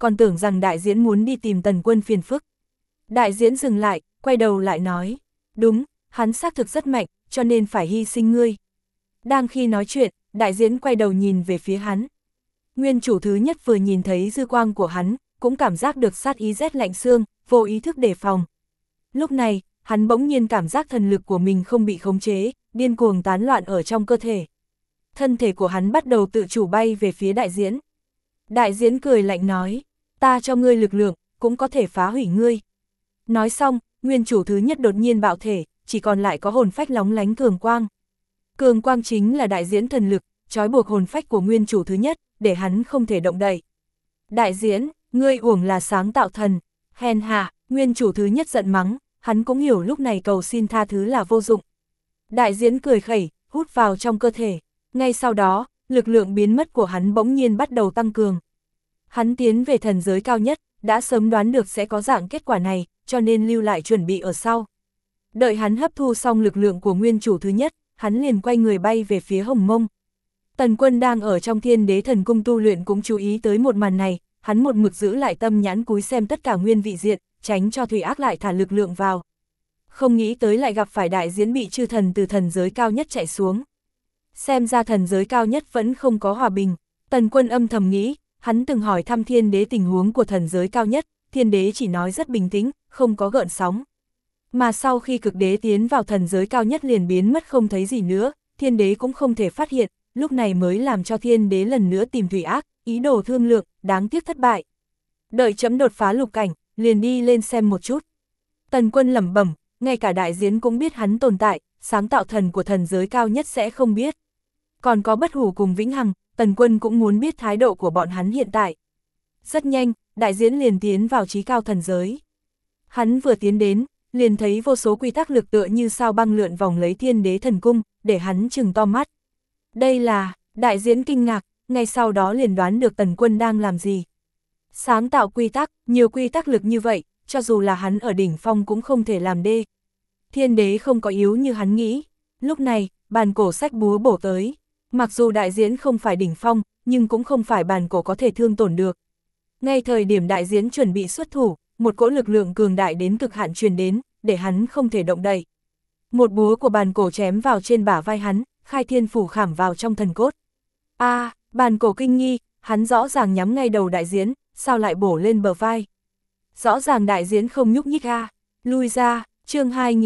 còn tưởng rằng đại diễn muốn đi tìm Tần Quân phiền phức. Đại diễn dừng lại, quay đầu lại nói, đúng, hắn xác thực rất mạnh, cho nên phải hy sinh ngươi. Đang khi nói chuyện, đại diễn quay đầu nhìn về phía hắn. Nguyên chủ thứ nhất vừa nhìn thấy dư quang của hắn, cũng cảm giác được sát ý rét lạnh xương, vô ý thức đề phòng. Lúc này, hắn bỗng nhiên cảm giác thần lực của mình không bị khống chế, điên cuồng tán loạn ở trong cơ thể. Thân thể của hắn bắt đầu tự chủ bay về phía đại diễn. Đại diễn cười lạnh nói, ta cho ngươi lực lượng, cũng có thể phá hủy ngươi. Nói xong, nguyên chủ thứ nhất đột nhiên bạo thể, chỉ còn lại có hồn phách lóng lánh cường quang. Cường quang chính là đại diễn thần lực, trói buộc hồn phách của nguyên chủ thứ nhất, để hắn không thể động đậy. Đại diễn, ngươi uổng là sáng tạo thần, hèn hạ, nguyên chủ thứ nhất giận mắng, hắn cũng hiểu lúc này cầu xin tha thứ là vô dụng. Đại diễn cười khẩy, hút vào trong cơ thể, ngay sau đó, lực lượng biến mất của hắn bỗng nhiên bắt đầu tăng cường. Hắn tiến về thần giới cao nhất, đã sớm đoán được sẽ có dạng kết quả này, cho nên lưu lại chuẩn bị ở sau. Đợi hắn hấp thu xong lực lượng của nguyên chủ thứ nhất, hắn liền quay người bay về phía Hồng Mông. Tần Quân đang ở trong Thiên Đế Thần Cung tu luyện cũng chú ý tới một màn này, hắn một mực giữ lại tâm nhãn cúi xem tất cả nguyên vị diện, tránh cho Thủy Ác lại thả lực lượng vào. Không nghĩ tới lại gặp phải đại diễn bị chư thần từ thần giới cao nhất chạy xuống. Xem ra thần giới cao nhất vẫn không có hòa bình. Tần Quân âm thầm nghĩ, hắn từng hỏi thăm Thiên Đế tình huống của thần giới cao nhất, Thiên Đế chỉ nói rất bình tĩnh, không có gợn sóng. Mà sau khi cực đế tiến vào thần giới cao nhất liền biến mất không thấy gì nữa, Thiên Đế cũng không thể phát hiện, lúc này mới làm cho Thiên Đế lần nữa tìm Thủy Ác, ý đồ thương lượng, đáng tiếc thất bại. Đợi chấm đột phá lục cảnh, liền đi lên xem một chút. Tần Quân lẩm bẩm, ngay cả đại diễn cũng biết hắn tồn tại, sáng tạo thần của thần giới cao nhất sẽ không biết. Còn có Bất Hủ cùng Vĩnh Hằng, Tần Quân cũng muốn biết thái độ của bọn hắn hiện tại. Rất nhanh, đại diễn liền tiến vào chí cao thần giới. Hắn vừa tiến đến, liền thấy vô số quy tắc lực tựa như sao băng lượn vòng lấy Thiên Đế Thần Cung, để hắn trừng to mắt. Đây là, đại diễn kinh ngạc, ngay sau đó liền đoán được Tần Quân đang làm gì. Sáng tạo quy tắc, nhiều quy tắc lực như vậy, cho dù là hắn ở đỉnh phong cũng không thể làm đê. Thiên Đế không có yếu như hắn nghĩ. Lúc này, bàn cổ sách búa bổ tới. Mặc dù đại diễn không phải đỉnh phong, nhưng cũng không phải bàn cổ có thể thương tổn được. Ngay thời điểm đại diễn chuẩn bị xuất thủ, một cỗ lực lượng cường đại đến cực hạn truyền đến, để hắn không thể động đậy. Một búa của bàn cổ chém vào trên bả vai hắn, khai thiên phủ khảm vào trong thần cốt. Bàn cổ kinh nghi, hắn rõ ràng nhắm ngay đầu đại diễn, sao lại bổ lên bờ vai. Rõ ràng đại diễn không nhúc nhích lui ra, chương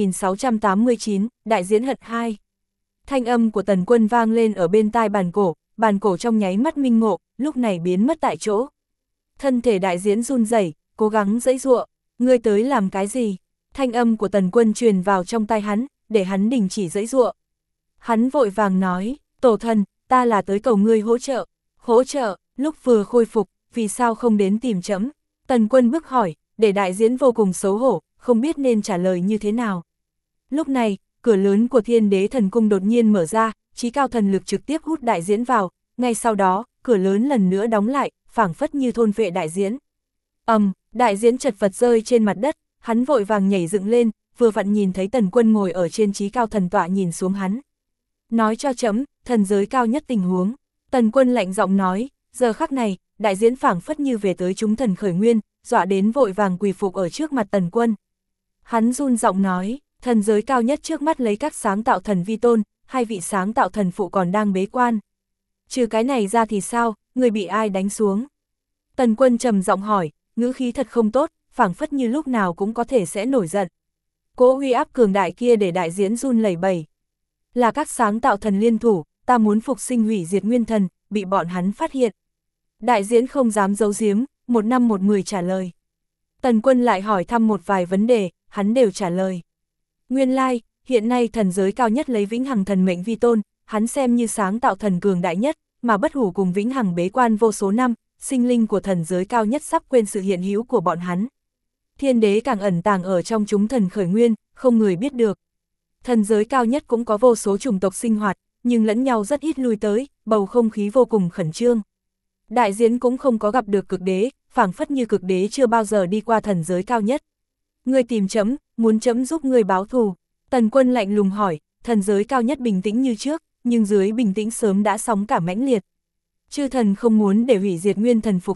2689, đại diễn hận 2. Thanh âm của Tần Quân vang lên ở bên tai bàn cổ trong nháy mắt minh ngộ, lúc này biến mất tại chỗ. Thân thể đại diễn run rẩy, cố gắng giãy giụa, ngươi tới làm cái gì? Thanh âm của Tần Quân truyền vào trong tai hắn, để hắn đình chỉ giãy giụa. Hắn vội vàng nói, tổ thần, ta là tới cầu ngươi hỗ trợ, lúc vừa khôi phục, vì sao không đến tìm trẫm? Tần Quân bức hỏi, để đại diễn vô cùng xấu hổ, không biết nên trả lời như thế nào. Lúc này, cửa lớn của Thiên Đế Thần Cung đột nhiên mở ra, chí cao thần lực trực tiếp hút đại diễn vào, ngay sau đó, cửa lớn lần nữa đóng lại, phảng phất như thôn vệ đại diễn. Đại diễn chật vật rơi trên mặt đất, hắn vội vàng nhảy dựng lên, vừa vặn nhìn thấy Tần Quân ngồi ở trên chí cao thần tọa nhìn xuống hắn. Nói cho chấm, thần giới cao nhất tình huống. Tần Quân lạnh giọng nói, giờ khắc này, đại diễn phảng phất như về tới chúng thần khởi nguyên, dọa đến vội vàng quỳ phục ở trước mặt Tần Quân. Hắn run giọng nói, thần giới cao nhất trước mắt lấy các sáng tạo thần vi tôn, 2 vị sáng tạo thần phụ còn đang bế quan. Trừ cái này ra thì sao, người bị ai đánh xuống? Tần Quân trầm giọng hỏi, ngữ khí thật không tốt, phảng phất như lúc nào cũng có thể sẽ nổi giận. Cỗ uy áp cường đại kia để đại diễn run lẩy bẩy. Là các sáng tạo thần liên thủ, ta muốn phục sinh hủy diệt nguyên thần, bị bọn hắn phát hiện. Đại diễn không dám giấu giếm, 1 năm 1 mười trả lời. Tần Quân lại hỏi thăm một vài vấn đề, hắn đều trả lời. Nguyên lai, hiện nay thần giới cao nhất lấy Vĩnh Hằng thần mệnh vi tôn, hắn xem như sáng tạo thần cường đại nhất, mà Bất Hủ cùng Vĩnh Hằng bế quan vô số năm, sinh linh của thần giới cao nhất sắp quên sự hiện hữu của bọn hắn. Thiên Đế càng ẩn tàng ở trong chúng thần khởi nguyên, không người biết được. Thần giới cao nhất cũng có vô số chủng tộc sinh hoạt, nhưng lẫn nhau rất ít lui tới, bầu không khí vô cùng khẩn trương. Đại diễn cũng không có gặp được cực đế, phảng phất như cực đế chưa bao giờ đi qua thần giới cao nhất. Ngươi tìm chấm, muốn chấm giúp ngươi báo thù. Tần Quân lạnh lùng hỏi, thần giới cao nhất bình tĩnh như trước, nhưng dưới bình tĩnh sớm đã sóng cả mãnh liệt. Chư thần không muốn để hủy diệt nguyên thần phục sinh,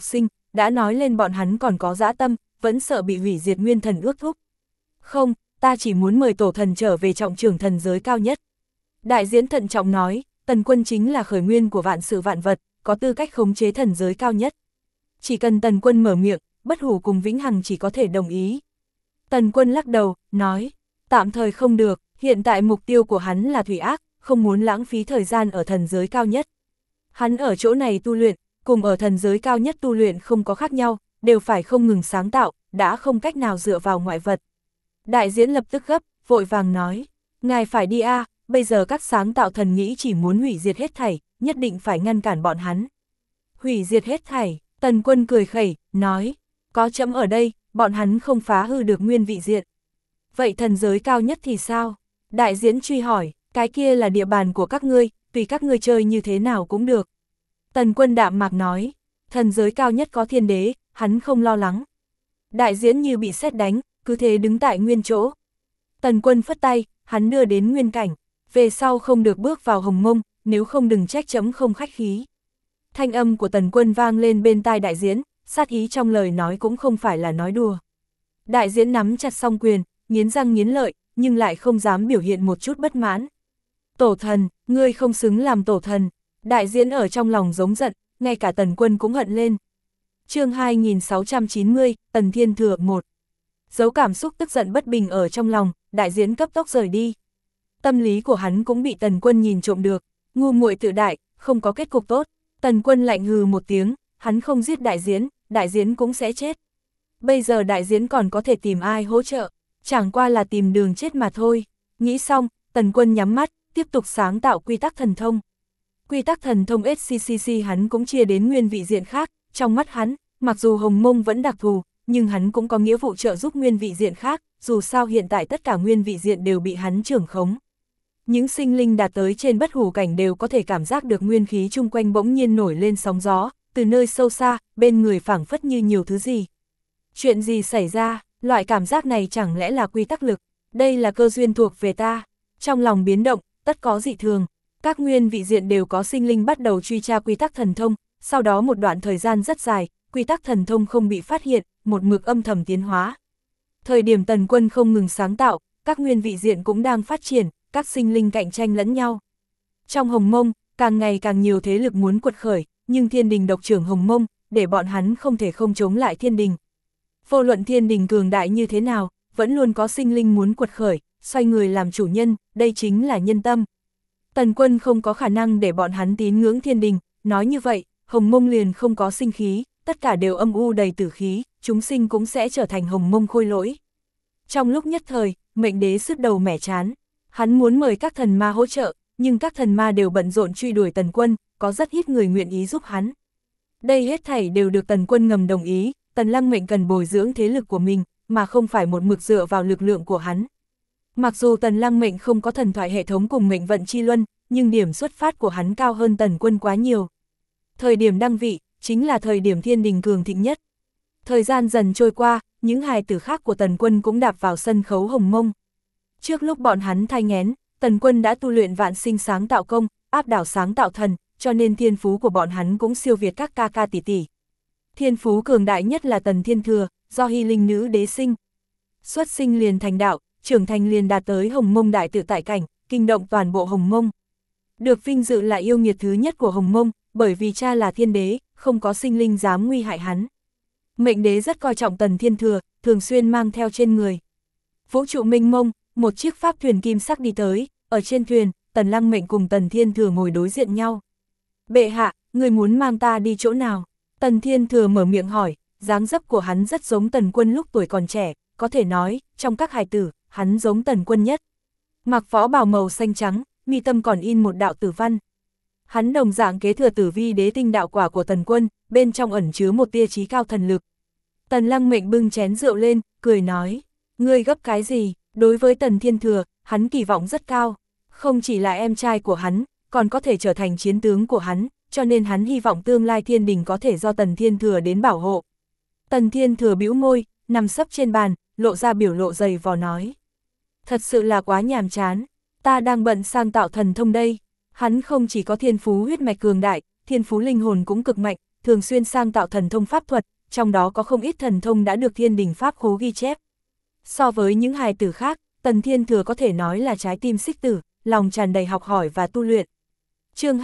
đã nói lên bọn hắn còn có dã tâm, vẫn sợ bị hủy diệt nguyên thần ước thúc. Không, ta chỉ muốn mời tổ thần trở về trọng trưởng thần giới cao nhất. Đại diễn thận trọng nói, Tần Quân chính là khởi nguyên của vạn sự vạn vật, có tư cách khống chế thần giới cao nhất. Chỉ cần Tần Quân mở miệng, Bất Hủ cùng Vĩnh Hằng chỉ có thể đồng ý. Tần Quân lắc đầu, nói, tạm thời không được, hiện tại mục tiêu của hắn là thủy ác, không muốn lãng phí thời gian ở thần giới cao nhất. Hắn ở chỗ này tu luyện, cùng ở thần giới cao nhất tu luyện không có khác nhau, đều phải không ngừng sáng tạo, đã không cách nào dựa vào ngoại vật. Đại diễn lập tức gấp, vội vàng nói, ngài phải đi a, bây giờ các sáng tạo thần nghĩ chỉ muốn hủy diệt hết thảy, nhất định phải ngăn cản bọn hắn. Hủy diệt hết thảy, Tần Quân cười khẩy, nói, có trẫm ở đây, bọn hắn không phá hư được nguyên vị diện. Vậy thần giới cao nhất thì sao? Đại diễn truy hỏi, cái kia là địa bàn của các ngươi, tùy các ngươi chơi như thế nào cũng được. Tần Quân đạm mạc nói, thần giới cao nhất có thiên đế, hắn không lo lắng. Đại diễn như bị sét đánh, cứ thế đứng tại nguyên chỗ. Tần Quân phất tay, hắn đưa đến nguyên cảnh, về sau không được bước vào Hồng Mông, nếu không đừng trách trẫm không khách khí. Thanh âm của Tần Quân vang lên bên tai đại diễn, sát ý trong lời nói cũng không phải là nói đùa. Đại diễn nắm chặt song quyền, nghiến răng nghiến lợi, nhưng lại không dám biểu hiện một chút bất mãn. Tổ thần, ngươi không xứng làm tổ thần. Đại diễn ở trong lòng giống giận, ngay cả Tần Quân cũng hận lên. Chương 2690, Tần Thiên Thừa 1. Giấu cảm xúc tức giận bất bình ở trong lòng, đại diễn cấp tốc rời đi. Tâm lý của hắn cũng bị Tần Quân nhìn trộm được, ngu muội tự đại, không có kết cục tốt. Tần Quân lạnh hừ một tiếng, hắn không giết đại diễn cũng sẽ chết. Bây giờ đại diễn còn có thể tìm ai hỗ trợ, chẳng qua là tìm đường chết mà thôi. Nghĩ xong, Tần Quân nhắm mắt, tiếp tục sáng tạo quy tắc thần thông. Quy tắc thần thông SCCC hắn cũng chia đến nguyên vị diện khác, trong mắt hắn, mặc dù Hồng Mông vẫn đặc thù, nhưng hắn cũng có nghĩa vụ trợ giúp nguyên vị diện khác, dù sao hiện tại tất cả nguyên vị diện đều bị hắn trưởng khống. Những sinh linh đạt tới trên bất hủ cảnh đều có thể cảm giác được nguyên khí chung quanh bỗng nhiên nổi lên sóng gió, từ nơi sâu xa, bên người phảng phất như nhiều thứ gì. Chuyện gì xảy ra, loại cảm giác này chẳng lẽ là quy tắc lực, đây là cơ duyên thuộc về ta. Trong lòng biến động, tất có dị thường, các nguyên vị diện đều có sinh linh bắt đầu truy tra quy tắc thần thông, sau đó một đoạn thời gian rất dài, quy tắc thần thông không bị phát hiện, một mực âm thầm tiến hóa. Thời điểm Tần Quân không ngừng sáng tạo, các nguyên vị diện cũng đang phát triển, các sinh linh cạnh tranh lẫn nhau. Trong Hồng Mông, càng ngày càng nhiều thế lực muốn quật khởi, nhưng thiên đình độc trưởng Hồng Mông, để bọn hắn không thể không chống lại thiên đình. Vô luận thiên đình cường đại như thế nào, vẫn luôn có sinh linh muốn quật khởi, xoay người làm chủ nhân, đây chính là nhân tâm. Tần Quân không có khả năng để bọn hắn tín ngưỡng thiên đình, nói như vậy, Hồng Mông liền không có sinh khí, tất cả đều âm u đầy tử khí, chúng sinh cũng sẽ trở thành Hồng Mông khôi lỗi. Trong lúc nhất thời, mệnh đế sứt đầu mẻ chán, hắn muốn mời các thần ma hỗ trợ, nhưng các thần ma đều bận rộn truy đuổi Tần Quân, có rất ít người nguyện ý giúp hắn. Đây hết thảy đều được Tần Quân ngầm đồng ý, Tần Lăng Mệnh cần bồi dưỡng thế lực của mình, mà không phải một mực dựa vào lực lượng của hắn. Mặc dù Tần Lăng Mệnh không có thần thoại hệ thống cùng mệnh vận chi luân, nhưng điểm xuất phát của hắn cao hơn Tần Quân quá nhiều. Thời điểm đăng vị, chính là thời điểm thiên đình cường thịnh nhất. Thời gian dần trôi qua, những hài tử khác của Tần Quân cũng đạp vào sân khấu Hồng Mông. Trước lúc bọn hắn thai nghén, Tần Quân đã tu luyện vạn sinh sáng tạo công, áp đảo sáng tạo thần, cho nên thiên phú của bọn hắn cũng siêu việt các ca ca tỷ tỷ. Thiên phú cường đại nhất là Tần Thiên Thừa, do Hy Linh nữ đế sinh. Xuất sinh liền thành đạo, trưởng thành liền đạt tới Hồng Mông đại tự tại cảnh, kinh động toàn bộ Hồng Mông. Được vinh dự là yêu nghiệt thứ nhất của Hồng Mông, bởi vì cha là thiên đế, không có sinh linh dám nguy hại hắn. Mệnh đế rất coi trọng Tần Thiên Thừa, thường xuyên mang theo trên người. Vũ trụ mênh mông, một chiếc pháp thuyền kim sắc đi tới, ở trên thuyền, Tần Lăng Mệnh cùng Tần Thiên Thừa ngồi đối diện nhau. Bệ hạ, người muốn mang ta đi chỗ nào? Tần Thiên Thừa mở miệng hỏi, dáng dấp của hắn rất giống Tần Quân lúc tuổi còn trẻ, có thể nói, trong các hài tử, hắn giống Tần Quân nhất. Mặc võ bào màu xanh trắng, mi tâm còn in một đạo tử văn. Hắn đồng dạng kế thừa tử vi đế tinh đạo quả của Tần Quân, bên trong ẩn chứa một tia chí cao thần lực. Tần Lăng Mệnh bưng chén rượu lên, cười nói, ngươi gấp cái gì? Đối với Tần Thiên Thừa, hắn kỳ vọng rất cao, không chỉ là em trai của hắn, còn có thể trở thành chiến tướng của hắn, cho nên hắn hy vọng tương lai thiên đình có thể do Tần Thiên Thừa đến bảo hộ. Tần Thiên Thừa bĩu môi, nằm sấp trên bàn, lộ ra biểu lộ dày vò nói. Thật sự là quá nhàm chán, ta đang bận sang tạo thần thông đây. Hắn không chỉ có thiên phú huyết mạch cường đại, thiên phú linh hồn cũng cực mạnh, thường xuyên sang tạo thần thông pháp thuật, trong đó có không ít thần thông đã được Thiên Đình Pháp Khố ghi chép. So với những hài tử khác, Tần Thiên Thừa có thể nói là trái tim xích tử, lòng tràn đầy học hỏi và tu luyện. Chương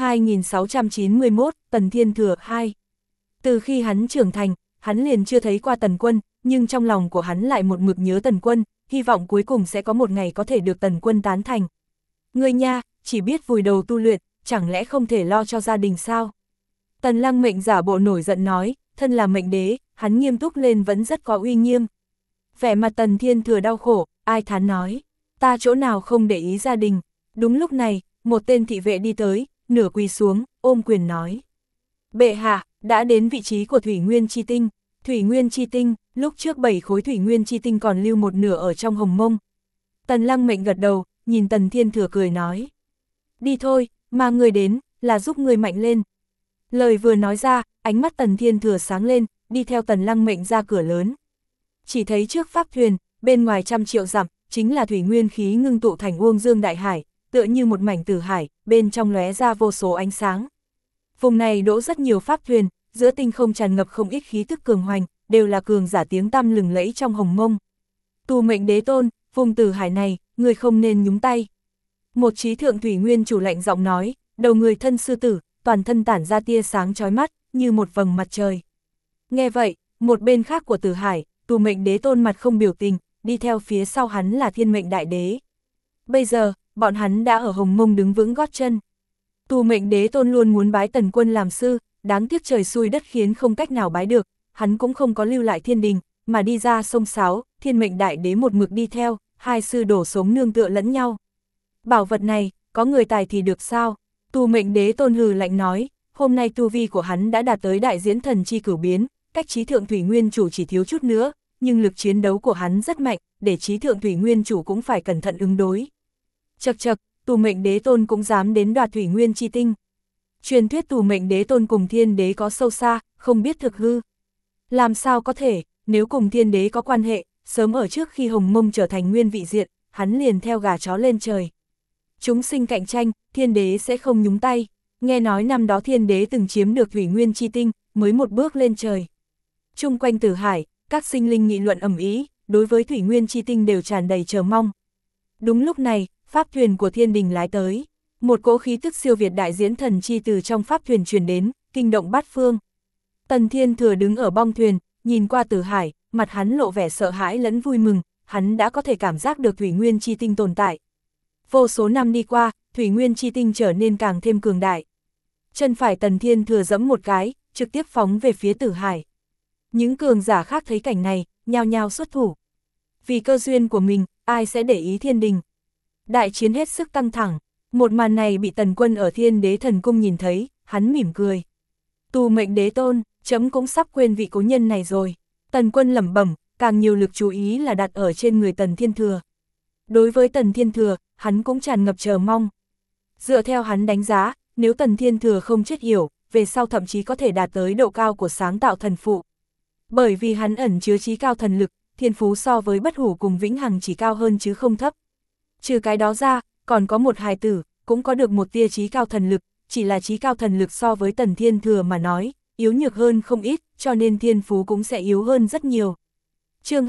2691, Tần Thiên Thừa 2. Từ khi hắn trưởng thành, hắn liền chưa thấy qua Tần Quân, nhưng trong lòng của hắn lại một mực nhớ Tần Quân, hy vọng cuối cùng sẽ có một ngày có thể được Tần Quân tán thành. Ngươi nha, chỉ biết vùi đầu tu luyện, chẳng lẽ không thể lo cho gia đình sao? Tần Lăng Mệnh giả bộ nổi giận nói, thân là mệnh đế, hắn nghiêm túc lên vẫn rất có uy nghiêm. Vẻ mặt Tần Thiên Thừa đau khổ, ai thán nói, ta chỗ nào không để ý gia đình. Đúng lúc này, một tên thị vệ đi tới, nửa quỳ xuống, ôm quyền nói. Bệ hạ, đã đến vị trí của Thủy Nguyên Chi Tinh. Thủy Nguyên Chi Tinh, lúc trước 7 khối Thủy Nguyên Chi Tinh còn lưu một nửa ở trong hồng mông. Tần Lăng Mệnh gật đầu, nhìn Tần Thiên Thừa cười nói. Đi thôi, mà người đến, là giúp người mạnh lên. Lời vừa nói ra, ánh mắt Tần Thiên Thừa sáng lên, đi theo Tần Lăng Mệnh ra cửa lớn. Chỉ thấy trước pháp thuyền, bên ngoài trăm triệu dặm, chính là thủy nguyên khí ngưng tụ thành Uông Dương Đại Hải, tựa như một mảnh tử hải, bên trong lóe ra vô số ánh sáng. Vùng này đỗ rất nhiều pháp thuyền, giữa tinh không tràn ngập không ít khí tức cường hoành, đều là cường giả tiếng tăm lừng lẫy trong hồng mông. Tù Mệnh Đế Tôn, vùng tử hải này, người không nên nhúng tay. Một trí thượng thủy nguyên chủ lạnh giọng nói, đầu người thân sư tử, toàn thân tản ra tia sáng chói mắt, như một vầng mặt trời. Nghe vậy, một bên khác của tử hải, Tù Mệnh Đế Tôn mặt không biểu tình, đi theo phía sau hắn là Thiên Mệnh Đại Đế. Bây giờ, bọn hắn đã ở hồng mông đứng vững gót chân. Tù Mệnh Đế Tôn luôn muốn bái Tần Quân làm sư, đáng tiếc trời xui đất khiến không cách nào bái được, hắn cũng không có lưu lại thiên đình, mà đi ra sông Sáo, Thiên Mệnh Đại Đế một mực đi theo, hai sư đổ sống nương tựa lẫn nhau. Bảo vật này, có người tài thì được sao? Tù Mệnh Đế Tôn hừ lạnh nói, hôm nay tu vi của hắn đã đạt tới đại diễn thần chi cửu biến, cách trí thượng thủy nguyên chủ chỉ thiếu chút nữa, nhưng lực chiến đấu của hắn rất mạnh, để trí thượng thủy nguyên chủ cũng phải cẩn thận ứng đối. Chậc chậc, Tù Mệnh Đế Tôn cũng dám đến đoạt Thủy Nguyên Chi Tinh. Truyền thuyết Tù Mệnh Đế Tôn cùng Thiên Đế có sâu xa, không biết thực hư. Làm sao có thể, nếu cùng Thiên Đế có quan hệ, sớm ở trước khi hồng mông trở thành nguyên vị diện, hắn liền theo gà chó lên trời. Chúng sinh cạnh tranh, Thiên Đế sẽ không nhúng tay. Nghe nói năm đó Thiên Đế từng chiếm được Thủy Nguyên Chi Tinh, mới một bước lên trời. Chung quanh tử hải, các sinh linh nghị luận ầm ĩ, đối với Thủy Nguyên Chi Tinh đều tràn đầy chờ mong. Đúng lúc này, pháp thuyền của Thiên Đình lái tới, một cỗ khí tức siêu việt đại diễn thần chi từ trong pháp thuyền truyền đến, kinh động bát phương. Tần Thiên Thừa đứng ở bong thuyền, nhìn qua tử hải, mặt hắn lộ vẻ sợ hãi lẫn vui mừng, hắn đã có thể cảm giác được Thủy Nguyên Chi Tinh tồn tại. Vô số năm đi qua, Thủy Nguyên Chi Tinh trở nên càng thêm cường đại. Chân phải Tần Thiên Thừa giẫm một cái, trực tiếp phóng về phía tử hải. Những cường giả khác thấy cảnh này, nhao nhao xuất thủ. Vì cơ duyên của mình, ai sẽ để ý Thiên Đình? Đại chiến hết sức căng thẳng, một màn này bị Tần Quân ở Thiên Đế Thần Cung nhìn thấy, hắn mỉm cười. Tù Mệnh Đế Tôn, chấm cũng sắp quên vị cố nhân này rồi. Tần Quân lẩm bẩm, càng nhiều lực chú ý là đặt ở trên người Tần Thiên Thừa. Đối với Tần Thiên Thừa, hắn cũng tràn ngập chờ mong. Dựa theo hắn đánh giá, nếu Tần Thiên Thừa không chết yểu, về sau thậm chí có thể đạt tới độ cao của sáng tạo thần phụ. Bởi vì hắn ẩn chứa trí cao thần lực, thiên phú so với Bất Hủ cùng Vĩnh Hằng chỉ cao hơn chứ không thấp. Trừ cái đó ra, còn có một hài tử, cũng có được một tia trí cao thần lực, chỉ là trí cao thần lực so với Tần Thiên Thừa mà nói, yếu nhược hơn không ít, cho nên thiên phú cũng sẽ yếu hơn rất nhiều. Chương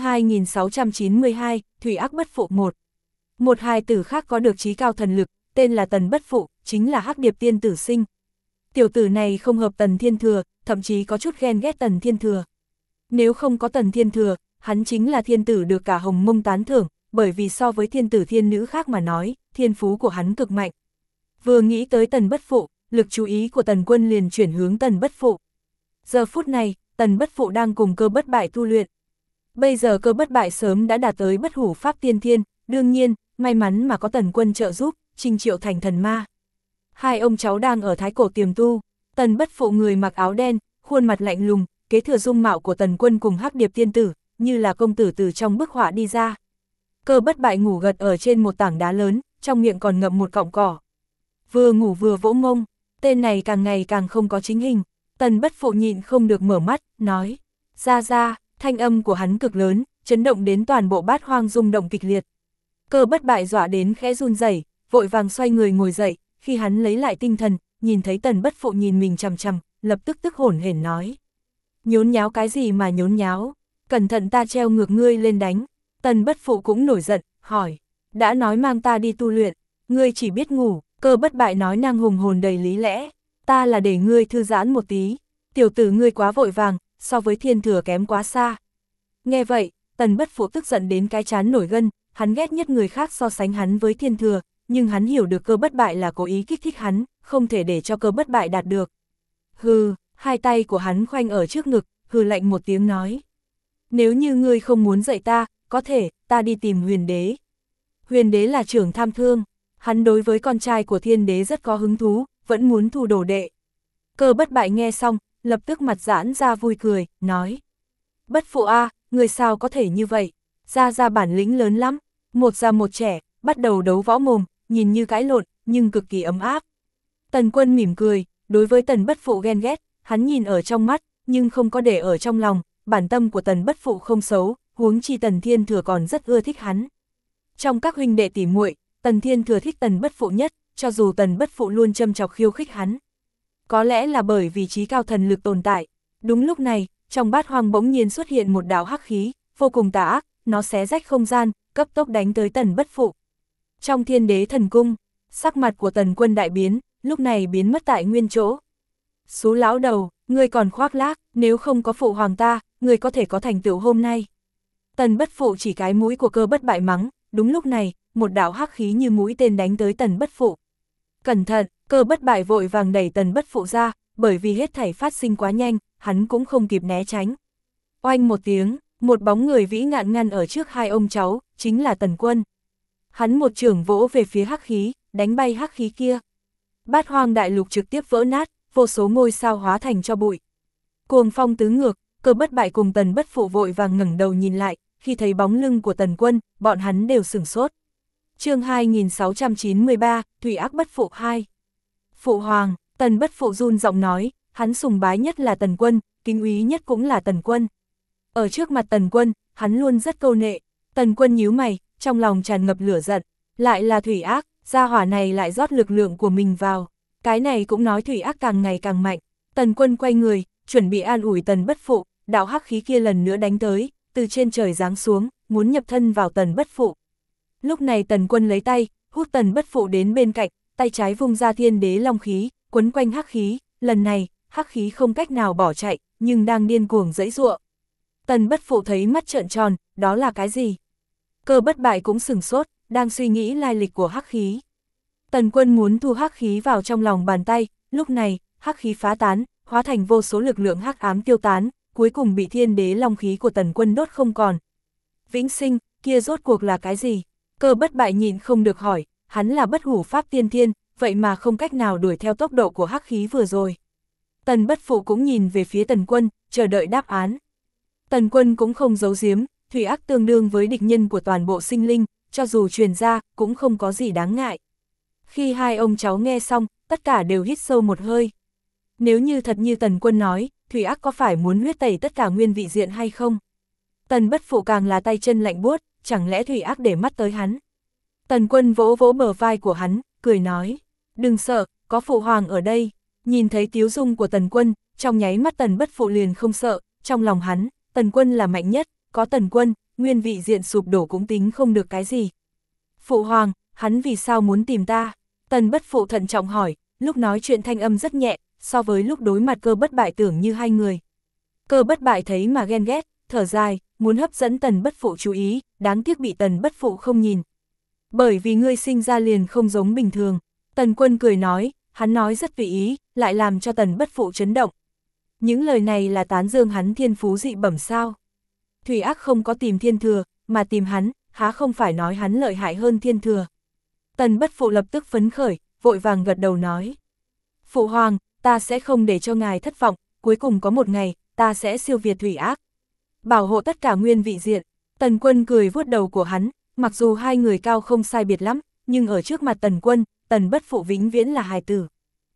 2692, Thủy Ác Bất Phụ 1. Một hài tử khác có được trí cao thần lực, tên là Tần Bất Phụ, chính là Hắc Điệp Tiên tử sinh. Tiểu tử này không hợp Tần Thiên Thừa, thậm chí có chút ghen ghét Tần Thiên Thừa. Nếu không có Tần Thiên Thừa, hắn chính là thiên tử được cả hồng mông tán thưởng, bởi vì so với thiên tử thiên nữ khác mà nói, thiên phú của hắn cực mạnh. Vừa nghĩ tới Tần Bất Phụ, lực chú ý của Tần Quân liền chuyển hướng Tần Bất Phụ. Giờ phút này, Tần Bất Phụ đang cùng Cơ Bất Bại tu luyện. Bây giờ Cơ Bất Bại sớm đã đạt tới Bất Hủ Pháp Tiên Thiên, đương nhiên, may mắn mà có Tần Quân trợ giúp, Trình Triệu thành thần ma. Hai ông cháu đang ở Thái Cổ tiềm tu, Tần Bất Phụ người mặc áo đen, khuôn mặt lạnh lùng, kế thừa dung mạo của Tần Quân cùng Hắc Điệp Tiên tử, như là công tử từ trong bức họa đi ra. Cơ Bất Bại ngủ gật ở trên một tảng đá lớn, trong miệng còn ngậm một cọng cỏ. Vừa ngủ vừa vỗ mông, tên này càng ngày càng không có chính hình. Tần Bất Phụ nhịn không được mở mắt, nói, ra, thanh âm của hắn cực lớn, chấn động đến toàn bộ Bát Hoang rung động kịch liệt. Cơ Bất Bại dọa đến khẽ run rẩy, vội vàng xoay người ngồi dậy, khi hắn lấy lại tinh thần, nhìn thấy Tần Bất Phụ nhìn mình chằm chằm, lập tức tức hổn hển nói. Nhốn nháo cái gì mà nhốn nháo, cẩn thận ta treo ngược ngươi lên đánh. Tần Bất Phụ cũng nổi giận, hỏi, đã nói mang ta đi tu luyện, ngươi chỉ biết ngủ. Cơ Bất Bại nói năng hùng hồn đầy lý lẽ, ta là để ngươi thư giãn một tí, tiểu tử ngươi quá vội vàng, so với Thiên Thừa kém quá xa. Nghe vậy, Tần Bất Phụ tức giận đến cái trán nổi gân, hắn ghét nhất người khác so sánh hắn với Thiên Thừa, nhưng hắn hiểu được Cơ Bất Bại là cố ý kích thích hắn, không thể để cho Cơ Bất Bại đạt được. Hừ, hai tay của hắn khoanh ở trước ngực, hừ lạnh một tiếng nói. Nếu như ngươi không muốn dạy ta, có thể, ta đi tìm Huyền Đế. Huyền Đế là trưởng tham thương, hắn đối với con trai của Thiên Đế rất có hứng thú, vẫn muốn thu đồ đệ. Cơ Bất Bại nghe xong, lập tức mặt giãn ra vui cười, nói. Bất Phụ a, người sao có thể như vậy, ra bản lĩnh lớn lắm, một già một trẻ, bắt đầu đấu võ mồm, nhìn như cãi lộn, nhưng cực kỳ ấm áp. Tần Quân mỉm cười, đối với Tần Bất Phụ ghen ghét, hắn nhìn ở trong mắt, nhưng không có để ở trong lòng, bản tâm của Tần Bất Phụ không xấu, huống chi Tần Thiên Thừa còn rất ưa thích hắn. Trong các huynh đệ tỉ muội, Tần Thiên Thừa thích Tần Bất Phụ nhất, cho dù Tần Bất Phụ luôn châm chọc khiêu khích hắn. Có lẽ là bởi vì trí cao thần lực tồn tại. Đúng lúc này, trong bát hoang bỗng nhiên xuất hiện một đạo hắc khí, vô cùng tà ác, nó xé rách không gian, cấp tốc đánh tới Tần Bất Phụ. Trong Thiên Đế thần cung, sắc mặt của Tần Quân đại biến, lúc này biến mất tại nguyên chỗ. Xú lão đầu, ngươi còn khoác lác, nếu không có phụ hoàng ta, ngươi có thể có thành tựu hôm nay. Tần Bất Phụ chỉ cái mũi của Cơ Bất Bại mắng, đúng lúc này, một đạo hắc khí như mũi tên đánh tới Tần Bất Phụ. Cẩn thận, Cơ Bất Bại vội vàng đẩy Tần Bất Phụ ra, bởi vì hết thảy phát sinh quá nhanh, hắn cũng không kịp né tránh. Oanh một tiếng, một bóng người vĩ ngạn ngăn ở trước hai ông cháu, chính là Tần Quân. Hắn một chưởng vỗ về phía hắc khí, đánh bay hắc khí kia. Bát hoang đại lục trực tiếp vỡ nát, vô số ngôi sao hóa thành cho bụi. Cuồng phong tứ ngược, Cơ Bất Bại cùng Tần Bất Phụ vội vàng ngẩng đầu nhìn lại, khi thấy bóng lưng của Tần Quân, bọn hắn đều sửng sốt. Chương 2693, Thủy Ác Bất Phụ 2. Phụ hoàng, Tần Bất Phụ run giọng nói, hắn sùng bái nhất là Tần Quân, kính úy nhất cũng là Tần Quân. Ở trước mặt Tần Quân, hắn luôn rất câu nệ. Tần Quân nhíu mày, trong lòng tràn ngập lửa giận, lại là Thủy Ác, gia hỏa này lại rót lực lượng của mình vào. Cái này cũng nói Thủy Ác càng ngày càng mạnh. Tần Quân quay người, chuẩn bị an ủi Tần Bất Phụ, đạo hắc khí kia lần nữa đánh tới, từ trên trời giáng xuống, muốn nhập thân vào Tần Bất Phụ. Lúc này Tần Quân lấy tay, hút Tần Bất Phụ đến bên cạnh, tay trái vung ra Thiên Đế long khí, quấn quanh hắc khí, lần này, hắc khí không cách nào bỏ chạy, nhưng đang điên cuồng giãy giụa. Tần Bất Phụ thấy mắt trợn tròn, đó là cái gì? Cơ Bất Bại cũng sửng sốt, đang suy nghĩ lai lịch của hắc khí. Tần Quân muốn thu hắc khí vào trong lòng bàn tay, lúc này, hắc khí phá tán, hóa thành vô số lực lượng hắc ám tiêu tán, cuối cùng bị Thiên Đế long khí của Tần Quân đốt không còn. Vĩnh sinh, kia rốt cuộc là cái gì? Cơ Bất Bại nhịn không được hỏi, hắn là bất hủ pháp tiên thiên, vậy mà không cách nào đuổi theo tốc độ của hắc khí vừa rồi. Tần Bất Phụ cũng nhìn về phía Tần Quân, chờ đợi đáp án. Tần Quân cũng không giấu giếm, Thủy Ác tương đương với địch nhân của toàn bộ sinh linh, cho dù truyền ra, cũng không có gì đáng ngại. Khi hai ông cháu nghe xong, tất cả đều hít sâu một hơi. Nếu như thật như Tần Quân nói, Thủy Ác có phải muốn huyết tẩy tất cả nguyên vị diện hay không? Tần Bất Phụ càng là tay chân lạnh buốt, chẳng lẽ Thủy Ác để mắt tới hắn? Tần Quân vỗ vỗ bờ vai của hắn, cười nói, đừng sợ, có phụ hoàng ở đây. Nhìn thấy tiếu dung của Tần Quân, trong nháy mắt Tần Bất Phụ liền không sợ, trong lòng hắn, Tần Quân là mạnh nhất, có Tần Quân, nguyên vị diện sụp đổ cũng tính không được cái gì. Phụ hoàng, hắn vì sao muốn tìm ta? Tần Bất Phụ thận trọng hỏi, lúc nói chuyện thanh âm rất nhẹ, so với lúc đối mặt Cơ Bất Bại tưởng như hai người. Cơ Bất Bại thấy mà ghen ghét, thở dài, muốn hấp dẫn Tần Bất Phụ chú ý, đáng tiếc bị Tần Bất Phụ không nhìn. Bởi vì ngươi sinh ra liền không giống bình thường. Tần Quân cười nói, hắn nói rất tùy ý, lại làm cho Tần Bất Phụ chấn động. Những lời này là tán dương hắn thiên phú dị bẩm sao? Thủy Ác không có tìm Thiên Thừa, mà tìm hắn, há không phải nói hắn lợi hại hơn Thiên Thừa. Tần Bất Phụ lập tức phấn khởi, vội vàng gật đầu nói. Phụ hoàng, ta sẽ không để cho ngài thất vọng, cuối cùng có một ngày, ta sẽ siêu việt Thủy Ác. Bảo hộ tất cả nguyên vị diện. Tần Quân cười vuốt đầu của hắn, mặc dù hai người cao không sai biệt lắm, nhưng ở trước mặt Tần Quân, Tần Bất Phụ vĩnh viễn là hài tử.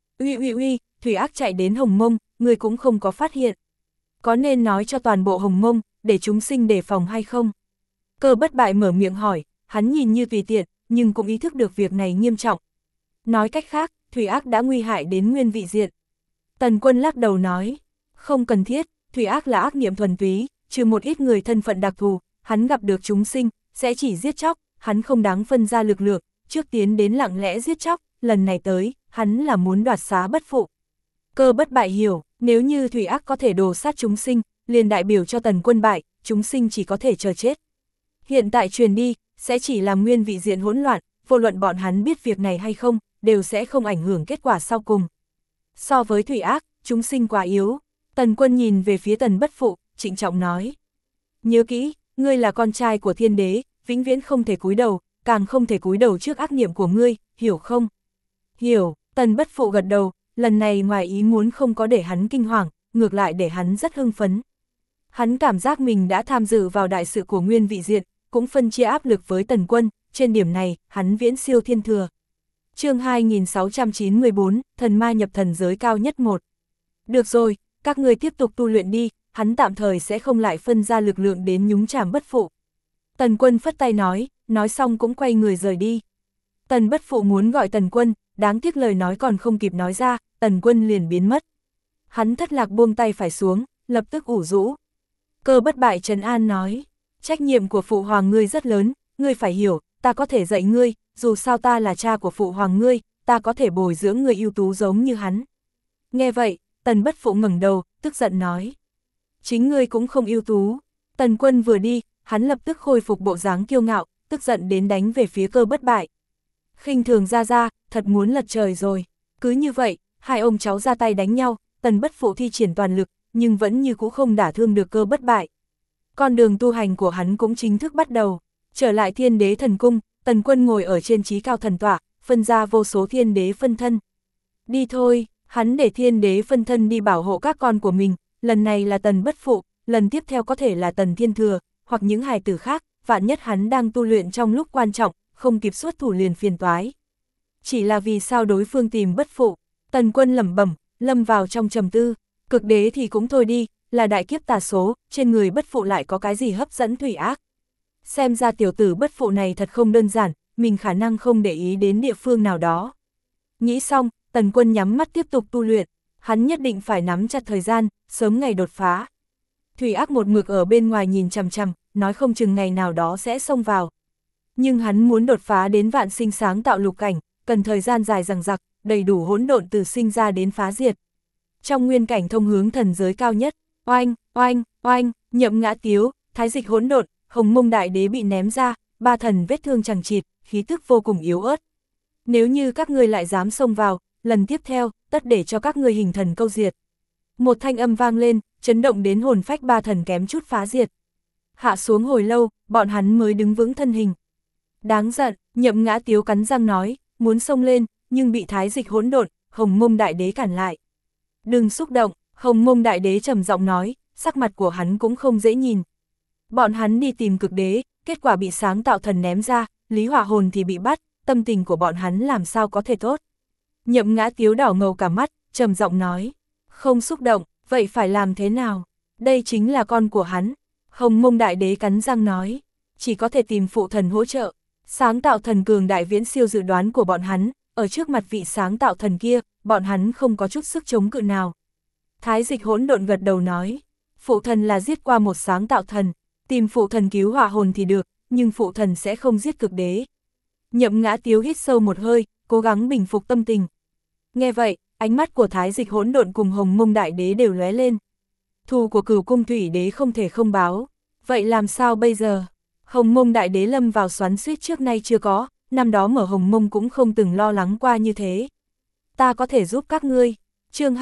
Uy, Thủy Ác chạy đến Hồng Mông, người cũng không có phát hiện. Có nên nói cho toàn bộ Hồng Mông, để chúng sinh đề phòng hay không? Cơ Bất Bại mở miệng hỏi, hắn nhìn như tùy tiện, nhưng cũng ý thức được việc này nghiêm trọng. Nói cách khác, Thủy Ác đã nguy hại đến nguyên vị diện. Tần Quân lắc đầu nói, không cần thiết, Thủy ác là ác niệm thuần túy, trừ một ít người thân phận đặc thù, hắn gặp được chúng sinh, sẽ chỉ giết chóc, hắn không đáng phân ra lực lượng, trước tiến đến lặng lẽ giết chóc, lần này tới, hắn là muốn đoạt xá bất phụ. Cơ Bất Bại hiểu, nếu như thủy ác có thể đồ sát chúng sinh, liền đại biểu cho Tần Quân bại, chúng sinh chỉ có thể chờ chết. Hiện tại truyền đi, sẽ chỉ làm nguyên vị diện hỗn loạn, vô luận bọn hắn biết việc này hay không, đều sẽ không ảnh hưởng kết quả sau cùng. So với thủy ác, chúng sinh quá yếu. Tần Quân nhìn về phía Tần Bất Phụ, trịnh trọng nói. Nhớ kỹ, ngươi là con trai của thiên đế, vĩnh viễn không thể cúi đầu, càng không thể cúi đầu trước ác niệm của ngươi, hiểu không? Hiểu, Tần Bất Phụ gật đầu, lần này ngoài ý muốn không có để hắn kinh hoàng, ngược lại để hắn rất hưng phấn. Hắn cảm giác mình đã tham dự vào đại sự của nguyên vị diện, cũng phân chia áp lực với Tần Quân, trên điểm này, hắn viễn siêu thiên thừa. Chương 2694, thần ma nhập thần giới cao nhất 1. Được rồi, các ngươi tiếp tục tu luyện đi, hắn tạm thời sẽ không lại phân ra lực lượng đến nhúng chàm Bất Phụ. Tần Quân phất tay nói xong cũng quay người rời đi. Tần Bất Phụ muốn gọi Tần Quân, đáng tiếc lời nói còn không kịp nói ra, Tần Quân liền biến mất. Hắn thất lạc buông tay phải xuống, lập tức ủ rũ. Cơ Bất Bại trấn an nói, trách nhiệm của Phụ Hoàng ngươi rất lớn, ngươi phải hiểu, ta có thể dạy ngươi, dù sao ta là cha của Phụ Hoàng ngươi, ta có thể bồi dưỡng người ưu tú giống như hắn. Nghe vậy, Tần Bất Phụ ngẩng đầu, tức giận nói. Chính ngươi cũng không ưu tú. Tần Quân vừa đi, hắn lập tức khôi phục bộ dáng kiêu ngạo, tức giận đến đánh về phía Cơ Bất Bại. Khinh thường ra, thật muốn lật trời rồi. Cứ như vậy, hai ông cháu ra tay đánh nhau, Tần Bất Phụ thi triển toàn lực, nhưng vẫn như cũ không đả thương được Cơ Bất Bại. Con đường tu hành của hắn cũng chính thức bắt đầu. Trở lại Thiên Đế Thần Cung, Tần Quân ngồi ở trên trí cao thần tọa, phân ra vô số thiên đế phân thân. Đi thôi, hắn để thiên đế phân thân đi bảo hộ các con của mình, lần này là Tần Bất Phụ, lần tiếp theo có thể là Tần Thiên Thừa, hoặc những hài tử khác, vạn nhất hắn đang tu luyện trong lúc quan trọng, không kịp xuất thủ liền phiền toái. Chỉ là vì sao đối phương tìm Bất Phụ, Tần Quân lẩm bẩm, lâm vào trong trầm tư, cực đế thì cũng thôi đi, là đại kiếp tà số, trên người Bất Phụ lại có cái gì hấp dẫn thủy ác. Xem ra tiểu tử Bất Phụ này thật không đơn giản, mình khả năng không để ý đến địa phương nào đó. Nghĩ xong, Tần Quân nhắm mắt tiếp tục tu luyện, hắn nhất định phải nắm chặt thời gian, sớm ngày đột phá. Thủy ác một mực ở bên ngoài nhìn chằm chằm, nói không chừng ngày nào đó sẽ xông vào. Nhưng hắn muốn đột phá đến vạn sinh sáng tạo lục cảnh, cần thời gian dài dằng dặc, đầy đủ hỗn độn từ sinh ra đến phá diệt. Trong nguyên cảnh thông hướng thần giới cao nhất, oanh, oanh, oanh, Nhậm Ngã Tiếu, Thái Dịch hỗn độn, Hồng Mông Đại Đế bị ném ra, ba thần vết thương chằng chịt, khí tức vô cùng yếu ớt. Nếu như các ngươi lại dám xông vào, lần tiếp theo, tất để cho các ngươi hình thần câu diệt. Một thanh âm vang lên, chấn động đến hồn phách ba thần kém chút phá diệt. Hạ xuống hồi lâu, bọn hắn mới đứng vững thân hình. Đáng giận, Nhậm Ngã Tiếu cắn răng nói, muốn xông lên, nhưng bị Thái Dịch hỗn độn, Hồng Mông Đại Đế cản lại. Đừng xúc động, Hồng Mông Đại Đế trầm giọng nói, sắc mặt của hắn cũng không dễ nhìn. Bọn hắn đi tìm cực đế, kết quả bị sáng tạo thần ném ra, Lý Hỏa Hồn thì bị bắt, tâm tình của bọn hắn làm sao có thể tốt. Nhậm Ngã Tiếu đỏ ngầu cả mắt, trầm giọng nói, không xúc động, vậy phải làm thế nào? Đây chính là con của hắn. Hồng Mông Đại Đế cắn răng nói, chỉ có thể tìm phụ thần hỗ trợ. Sáng tạo thần cường đại viễn siêu dự đoán của bọn hắn, ở trước mặt vị sáng tạo thần kia, bọn hắn không có chút sức chống cự nào. Thái Dịch hỗn độn gật đầu nói, phụ thần là giết qua một sáng tạo thần, tìm phụ thần cứu Hỏa Hồn thì được, nhưng phụ thần sẽ không giết cực đế. Nhậm Ngã Tiếu hít sâu một hơi, cố gắng bình phục tâm tình. Nghe vậy, ánh mắt của Thái Dịch hỗn độn cùng Hồng Mông Đại Đế đều lóe lên. Thù của Cửu Cung Thủy Đế không thể không báo, vậy làm sao bây giờ? Hồng Mông Đại Đế lâm vào xoắn xuýt trước nay chưa có, năm đó mở Hồng Mông cũng không từng lo lắng qua như thế. Ta có thể giúp các ngươi. Chương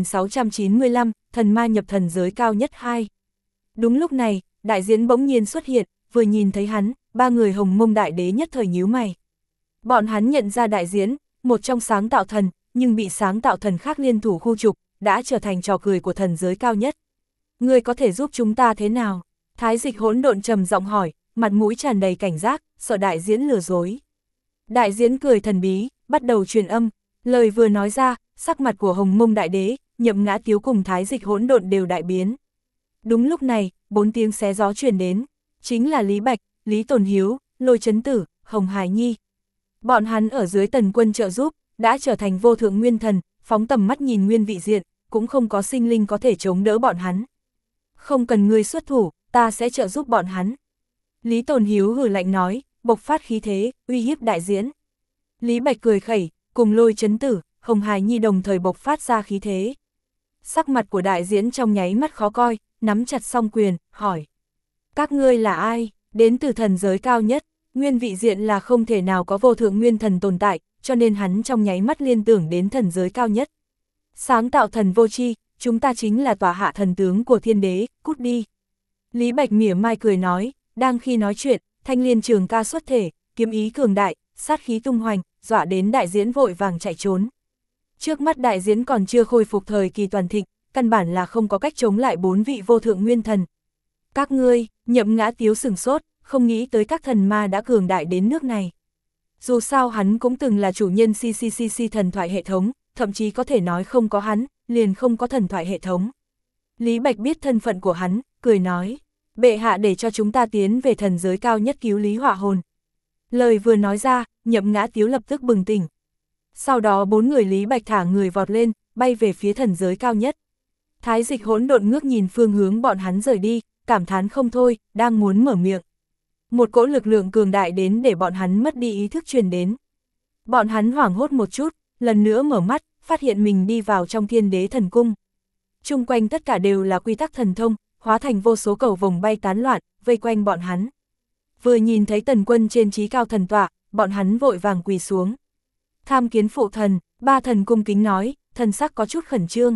2695, thần ma nhập thần giới cao nhất 2. Đúng lúc này, đại diễn bỗng nhiên xuất hiện, vừa nhìn thấy hắn, ba người Hồng Mông Đại Đế nhất thời nhíu mày. Bọn hắn nhận ra đại diễn, một trong sáng tạo thần, nhưng bị sáng tạo thần khác liên thủ khu trục, đã trở thành trò cười của thần giới cao nhất. Ngươi có thể giúp chúng ta thế nào? Thái Dịch hỗn độn trầm giọng hỏi, mặt mũi tràn đầy cảnh giác, sợ đại diễn lừa dối. Đại diễn cười thần bí, bắt đầu truyền âm, lời vừa nói ra, sắc mặt của Hồng Mông Đại Đế, Nhậm Ngã Tiếu cùng Thái Dịch hỗn độn đều đại biến. Đúng lúc này, 4 tiếng xé gió truyền đến, chính là Lý Bạch, Lý Tồn Hiếu, Lôi Chấn Tử, Hồng Hải Nhi. Bọn hắn ở dưới Tần Quân trợ giúp, đã trở thành vô thượng nguyên thần, phóng tầm mắt nhìn nguyên vị diện, cũng không có sinh linh có thể chống đỡ bọn hắn. Không cần ngươi xuất thủ, ta sẽ trợ giúp bọn hắn. Lý Tồn Hiếu hừ lạnh nói, bộc phát khí thế, uy hiếp đại diễn. Lý Bạch cười khẩy, cùng Lôi Chấn Tử, Hồng Hải Nhi đồng thời bộc phát ra khí thế. Sắc mặt của đại diễn trong nháy mắt khó coi, nắm chặt song quyền, hỏi. Các ngươi là ai? Đến từ thần giới cao nhất, nguyên vị diện là không thể nào có vô thượng nguyên thần tồn tại, cho nên hắn trong nháy mắt liên tưởng đến thần giới cao nhất. Sáng tạo thần vô tri, chúng ta chính là tòa hạ thần tướng của thiên đế, cút đi. Lý Bạch mỉa mai cười nói, đang khi nói chuyện, Thanh Liên Trường Ca xuất thể, kiếm ý cường đại, sát khí tung hoành, dọa đến đại diễn vội vàng chạy trốn. Trước mắt đại diễn còn chưa khôi phục thời kỳ toàn thịnh, căn bản là không có cách chống lại 4 vị vô thượng nguyên thần. Các ngươi, Nhậm Ngã Tiếu sửng sốt, không nghĩ tới các thần ma đã cường đại đến nước này. Dù sao hắn cũng từng là chủ nhân CCCC thần thoại hệ thống, thậm chí có thể nói không có hắn, liền không có thần thoại hệ thống. Lý Bạch biết thân phận của hắn, cười nói, bệ hạ để cho chúng ta tiến về thần giới cao nhất cứu Lý Hỏa Hồn. Lời vừa nói ra, Nhậm Ngã Tiếu lập tức bừng tỉnh. Sau đó 4 người Lý Bạch thả người vọt lên, bay về phía thần giới cao nhất. Thái Dịch Hỗn Độn ngước nhìn phương hướng bọn hắn rời đi, cảm thán không thôi, đang muốn mở miệng. Một cỗ lực lượng cường đại đến để bọn hắn mất đi ý thức truyền đến. Bọn hắn hoảng hốt một chút, lần nữa mở mắt, phát hiện mình đi vào trong Thiên Đế Thần Cung. Chung quanh tất cả đều là quy tắc thần thông, hóa thành vô số cầu vồng bay tán loạn, vây quanh bọn hắn. Vừa nhìn thấy Tần Quân trên trí cao thần tọa, bọn hắn vội vàng quỳ xuống. Tham kiến phụ thần, ba thần cung kính nói, thần sắc có chút khẩn trương.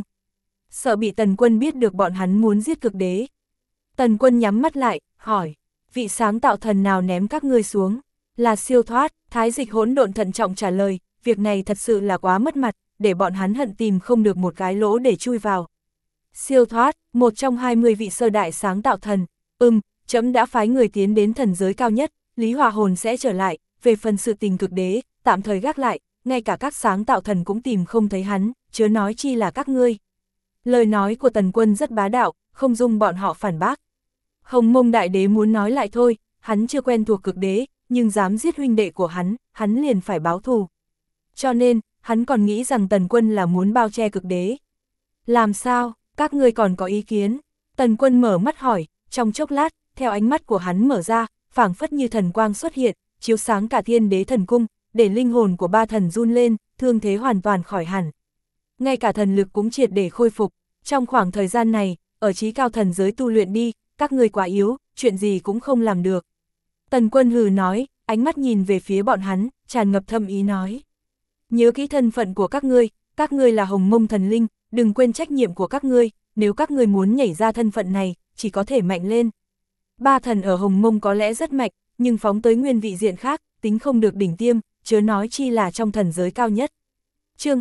Sợ bị Tần Quân biết được bọn hắn muốn giết cực đế. Tần Quân nhắm mắt lại, hỏi, vị sáng tạo thần nào ném các ngươi xuống? Là Siêu Thoát. Thái Dịch Hỗn Độn thận trọng trả lời, việc này thật sự là quá mất mặt, để bọn hắn hận tìm không được một cái lỗ để chui vào. Siêu Thoát, một trong 20 vị sơ đại sáng tạo thần, trẫm đã phái người tiến đến thần giới cao nhất, Lý Hỏa Hồn sẽ trở lại, về phần sự tình cực đế, tạm thời gác lại, ngay cả các sáng tạo thần cũng tìm không thấy hắn, chớ nói chi là các ngươi. Lời nói của Tần Quân rất bá đạo, không dung bọn họ phản bác. Hồng Mông Đại Đế muốn nói lại thôi, hắn chưa quen thuộc cực đế, nhưng dám giết huynh đệ của hắn liền phải báo thù. Cho nên, hắn còn nghĩ rằng Tần Quân là muốn bao che cực đế. Làm sao, các ngươi còn có ý kiến? Tần Quân mở mắt hỏi, trong chốc lát, theo ánh mắt của hắn mở ra, phảng phất như thần quang xuất hiện, chiếu sáng cả Thiên Đế Thần Cung, để linh hồn của ba thần run lên, thương thế hoàn toàn khỏi hẳn. Ngay cả thần lực cũng triệt để khôi phục, trong khoảng thời gian này, ở chí cao thần giới tu luyện đi, các ngươi quá yếu, chuyện gì cũng không làm được. Tần Quân hừ nói, ánh mắt nhìn về phía bọn hắn, tràn ngập thâm ý nói. Nhớ kỹ thân phận của các ngươi là Hồng Mông thần linh, đừng quên trách nhiệm của các ngươi, nếu các ngươi muốn nhảy ra thân phận này, chỉ có thể mạnh lên. Ba thần ở Hồng Mông có lẽ rất mạnh, nhưng phóng tới nguyên vị diện khác, tính không được đỉnh tiêm, chớ nói chi là trong thần giới cao nhất. Chương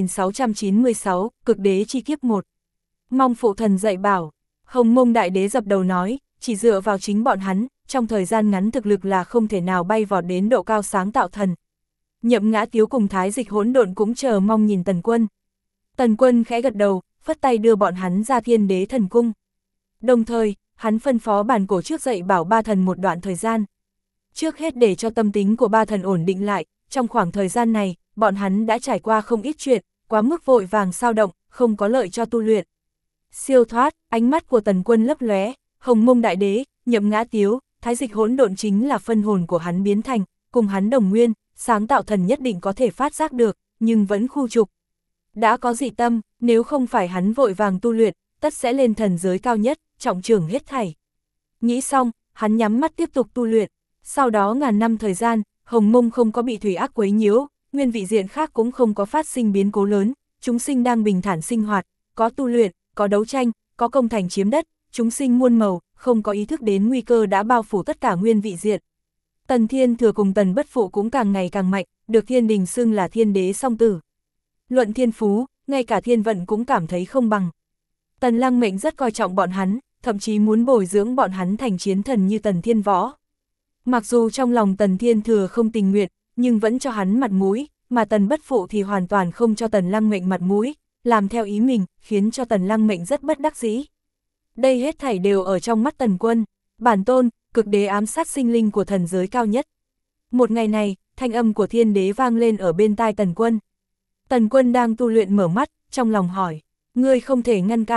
2696, Cực Đế chi kiếp 1. Mong phụ thần dạy bảo. Hồng Mông Đại Đế dập đầu nói, chỉ dựa vào chính bọn hắn, trong thời gian ngắn thực lực là không thể nào bay vọt đến độ cao sáng tạo thần. Nhậm Ngã Tiếu cùng Thái Dịch Hỗn Độn cũng chờ mong nhìn Tần Quân. Tần Quân khẽ gật đầu, phất tay đưa bọn hắn ra Thiên Đế Thần Cung. Đồng thời, hắn phân phó bản cổ trước dạy bảo ba thần một đoạn thời gian. Trước hết để cho tâm tính của ba thần ổn định lại, trong khoảng thời gian này, bọn hắn đã trải qua không ít chuyện, quá mức vội vàng sao động, không có lợi cho tu luyện. Siêu Thoát, ánh mắt của Tần Quân lấp lóe, Hồng Mông Đại Đế, Nhậm Ngã Tiếu, Thái Dịch Hỗn Độn chính là phân hồn của hắn biến thành, cùng hắn đồng nguyên, sáng tạo thần nhất định có thể phát giác được, nhưng vẫn khu trục. Đã có dị tâm, nếu không phải hắn vội vàng tu luyện, tất sẽ lên thần giới cao nhất, trọng trưởng hết thảy. Nghĩ xong, hắn nhắm mắt tiếp tục tu luyện, sau đó ngàn năm thời gian, Hồng Mông không có bị thủy ác quấy nhiễu, nguyên vị diện khác cũng không có phát sinh biến cố lớn, chúng sinh đang bình thản sinh hoạt, có tu luyện, có đấu tranh, có công thành chiếm đất, chúng sinh muôn màu, không có ý thức đến nguy cơ đã bao phủ tất cả nguyên vị diện. Tần Thiên Thừa cùng Tần Bất Phụ cũng càng ngày càng mạnh, được thiên đình xưng là thiên đế song tử. Luận thiên phú, ngay cả thiên vận cũng cảm thấy không bằng. Tần Lăng Mệnh rất coi trọng bọn hắn, thậm chí muốn bồi dưỡng bọn hắn thành chiến thần như Tần Thiên Võ. Mặc dù trong lòng Tần Thiên Thừa không tình nguyện, nhưng vẫn cho hắn mặt mũi, mà Tần Bất Phụ thì hoàn toàn không cho Tần Lăng Mệnh mặt mũi, làm theo ý mình, khiến cho Tần Lăng Mệnh rất bất đắc dĩ. Đây hết thảy đều ở trong mắt Tần Quân, bản tôn, cực đế ám sát sinh linh của thần giới cao nhất. Một ngày này, thanh âm của thiên đế vang lên ở bên tai Tần Quân. Tần Quân đang tu luyện mở mắt, trong lòng hỏi, ngươi không thể ngăn cản.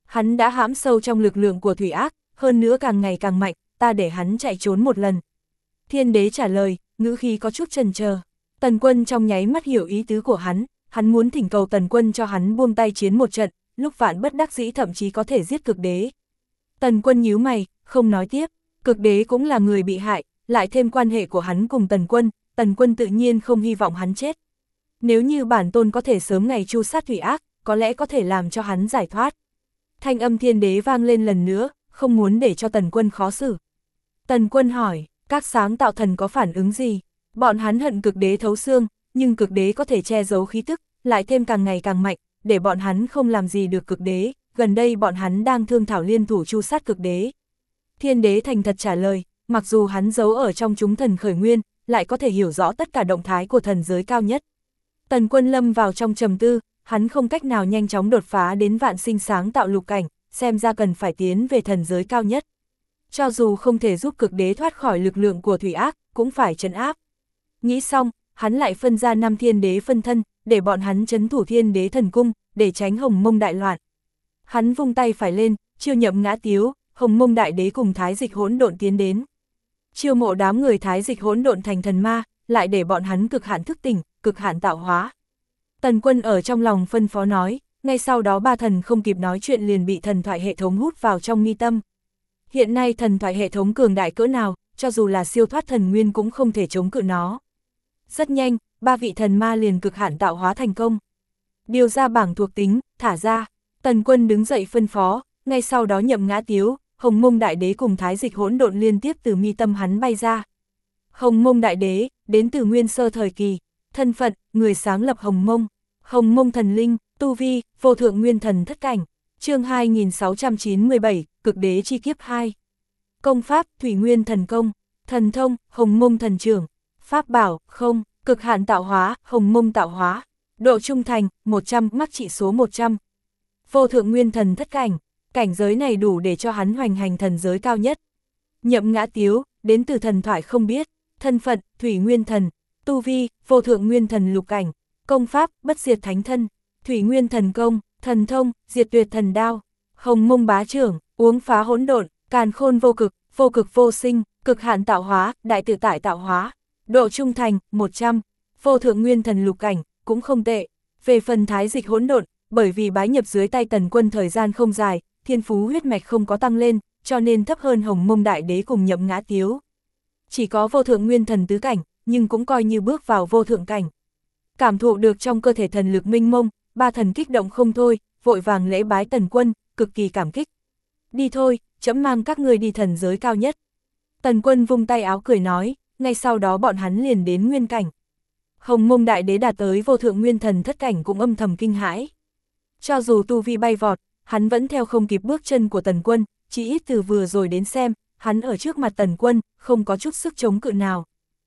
Hắn đã hãm sâu trong lực lượng của thủy ác, hơn nữa càng ngày càng mạnh, ta để hắn chạy trốn một lần. Thiên đế trả lời, ngữ khí có chút chần chờ. Tần Quân trong nháy mắt hiểu ý tứ của hắn muốn thỉnh cầu Tần Quân cho hắn buông tay chiến một trận, lúc vạn bất đắc dĩ thậm chí có thể giết cực đế. Tần Quân nhíu mày, không nói tiếp, cực đế cũng là người bị hại, lại thêm quan hệ của hắn cùng Tần Quân tự nhiên không hy vọng hắn chết. Nếu như bản tôn có thể sớm ngày tru sát thủy ác, có lẽ có thể làm cho hắn giải thoát. Thanh âm thiên đế vang lên lần nữa, không muốn để cho Tần Quân khó xử. Tần Quân hỏi, các sáng tạo thần có phản ứng gì? Bọn hắn hận cực đế thấu xương, nhưng cực đế có thể che giấu khí tức, lại thêm càng ngày càng mạnh, để bọn hắn không làm gì được cực đế, gần đây bọn hắn đang thương thảo liên thủ tru sát cực đế. Thiên đế thành thật trả lời, mặc dù hắn giấu ở trong chúng thần khởi nguyên, lại có thể hiểu rõ tất cả động thái của thần giới cao nhất. Tần Quân lâm vào trong trầm tư, hắn không cách nào nhanh chóng đột phá đến vạn sinh sáng tạo lục cảnh, xem ra cần phải tiến về thần giới cao nhất. Cho dù không thể giúp cực đế thoát khỏi lực lượng của thủy ác, cũng phải trấn áp. Nghĩ xong, hắn lại phân ra 5 thiên đế phân thân, để bọn hắn trấn thủ thiên đế thần cung, để tránh Hồng Mông đại loạn. Hắn vung tay phải lên, chiêu nhậm ngã tiếu, Hồng Mông đại đế cùng thái dịch hỗn độn tiến đến. Chiêu mộ đám người thái dịch hỗn độn thành thần ma, lại để bọn hắn cực hạn thức tỉnh, cực hạn tạo hóa. Tần Quân ở trong lòng phân phó nói, ngay sau đó ba thần không kịp nói chuyện liền bị thần thoại hệ thống hút vào trong mi tâm. Hiện nay thần thoại hệ thống cường đại cỡ nào, cho dù là siêu thoát thần nguyên cũng không thể chống cự nó. Rất nhanh, 3 vị thần ma liền cực hạn tạo hóa thành công. Điều ra bảng thuộc tính, thả ra. Tần Quân đứng dậy phân phó, ngay sau đó nhậm ngã tiếu, Hồng Mông đại đế cùng thái dịch hỗn độn liên tiếp từ mi tâm hắn bay ra. Hồng Mông đại đế, đến từ nguyên sơ thời kỳ, thân phận, người sáng lập Hồng Mông. Hồng Mông thần linh, tu vi, vô thượng nguyên thần thất cảnh. Chương 2697, cực đế chi kiếp 2. Công pháp, thủy nguyên thần công. Thần thông, Hồng Mông thần trưởng. Pháp bảo, không. Cực hạn tạo hóa, Hồng Mông tạo hóa. Độ trung thành, 100, mắc trị số 100. Vô thượng nguyên thần thất cảnh. Cảnh giới này đủ để cho hắn hoành hành thần giới cao nhất. Nhậm ngã tiếu, đến từ thần thoại không biết. Thân phận, thủy nguyên thần. Tu vi, vô thượng nguyên thần lục cảnh. Công pháp, bất diệt thánh thân. Thủy nguyên thần công, thần thông, diệt tuyệt thần đao. Hồng Mông bá trưởng, uống phá hỗn độn, càn khôn vô cực vô sinh, cực hạn tạo hóa, đại tự tại tạo hóa. Độ trung thành, 100. Vô thượng nguyên thần lục cảnh, cũng không tệ. Về phần thái dịch hỗn độn, bởi vì bái nhập dưới tay Tần Quân thời gian không dài, thiên phú huyết mạch không có tăng lên, cho nên thấp hơn Hồng Mông đại đế cùng nhậm ngã tiếu. Chỉ có vô thượng nguyên thần tứ cảnh, nhưng cũng coi như bước vào vô thượng cảnh. Cảm thụ được trong cơ thể thần lực minh mông, ba thần kích động không thôi, vội vàng lễ bái Tần Quân, cực kỳ cảm kích. Đi thôi, trẫm mang các ngươi đi thần giới cao nhất. Tần Quân vung tay áo cười nói, ngay sau đó bọn hắn liền đến nguyên cảnh. Hồng Mông đại đế đạt tới vô thượng nguyên thần thất cảnh cũng âm thầm kinh hãi. Cho dù tu vi bay vọt, hắn vẫn theo không kịp bước chân của Tần Quân, chỉ ít từ vừa rồi đến xem, hắn ở trước mặt Tần Quân, không có chút sức chống cự nào.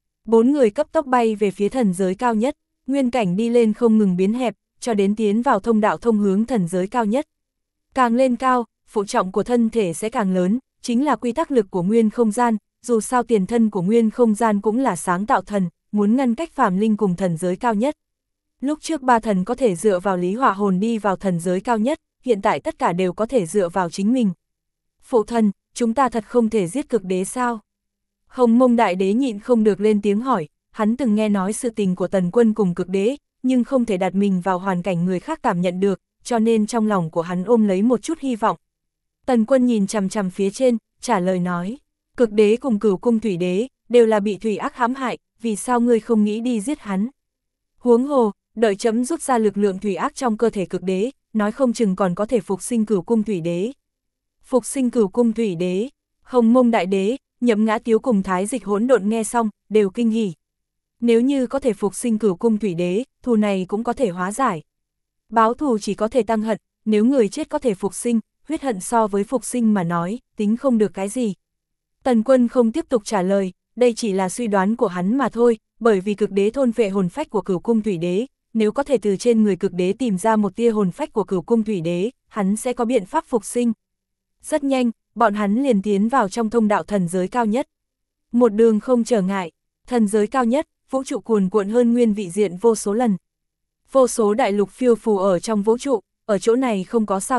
4 người cấp tốc bay về phía thần giới cao nhất, nguyên cảnh đi lên không ngừng biến hẹp, cho đến tiến vào thông đạo thông hướng thần giới cao nhất. Càng lên cao, phụ trọng của thân thể sẽ càng lớn, chính là quy tắc lực của nguyên không gian, dù sao tiền thân của nguyên không gian cũng là sáng tạo thần, muốn ngăn cách phàm linh cùng thần giới cao nhất. Lúc trước ba thần có thể dựa vào lý hỏa hồn đi vào thần giới cao nhất, hiện tại tất cả đều có thể dựa vào chính mình. Phụ thần, chúng ta thật không thể giết cực đế sao? Hồng Mông đại đế nhịn không được lên tiếng hỏi, hắn từng nghe nói sự tình của Tần Quân cùng cực đế, nhưng không thể đặt mình vào hoàn cảnh người khác cảm nhận được, cho nên trong lòng của hắn ôm lấy một chút hy vọng. Tần Quân nhìn chằm chằm phía trên, trả lời nói, cực đế cùng Cửu Cung thủy đế, đều là bị thủy ác hãm hại, vì sao ngươi không nghĩ đi giết hắn? Huống hồ, đợi chấm rút ra lực lượng thủy ác trong cơ thể cực đế, nói không chừng còn có thể phục sinh Cửu Cung thủy đế. Phục sinh Cửu Cung thủy đế, Hồng Mông đại đế, nhậm ngã tiếu cùng thái dịch hỗn độn nghe xong, đều kinh hỉ. Nếu như có thể phục sinh Cửu Cung thủy đế, thù này cũng có thể hóa giải. Báo thù chỉ có thể tăng hận, nếu người chết có thể phục sinh, huyết hận so với phục sinh mà nói, tính không được cái gì. Tần Quân không tiếp tục trả lời, đây chỉ là suy đoán của hắn mà thôi, bởi vì cực đế thôn phệ hồn phách của Cửu Cung thủy đế, nếu có thể từ trên người cực đế tìm ra một tia hồn phách của Cửu Cung thủy đế, hắn sẽ có biện pháp phục sinh. Rất nhanh, bọn hắn liền tiến vào trong thông đạo thần giới cao nhất. Một đường không trở ngại, thần giới cao nhất, vũ trụ cuồn cuộn hơn nguyên vị diện vô số lần. Vô số đại lục phiêu phù ở trong vũ trụ, ở chỗ này không có sao trời,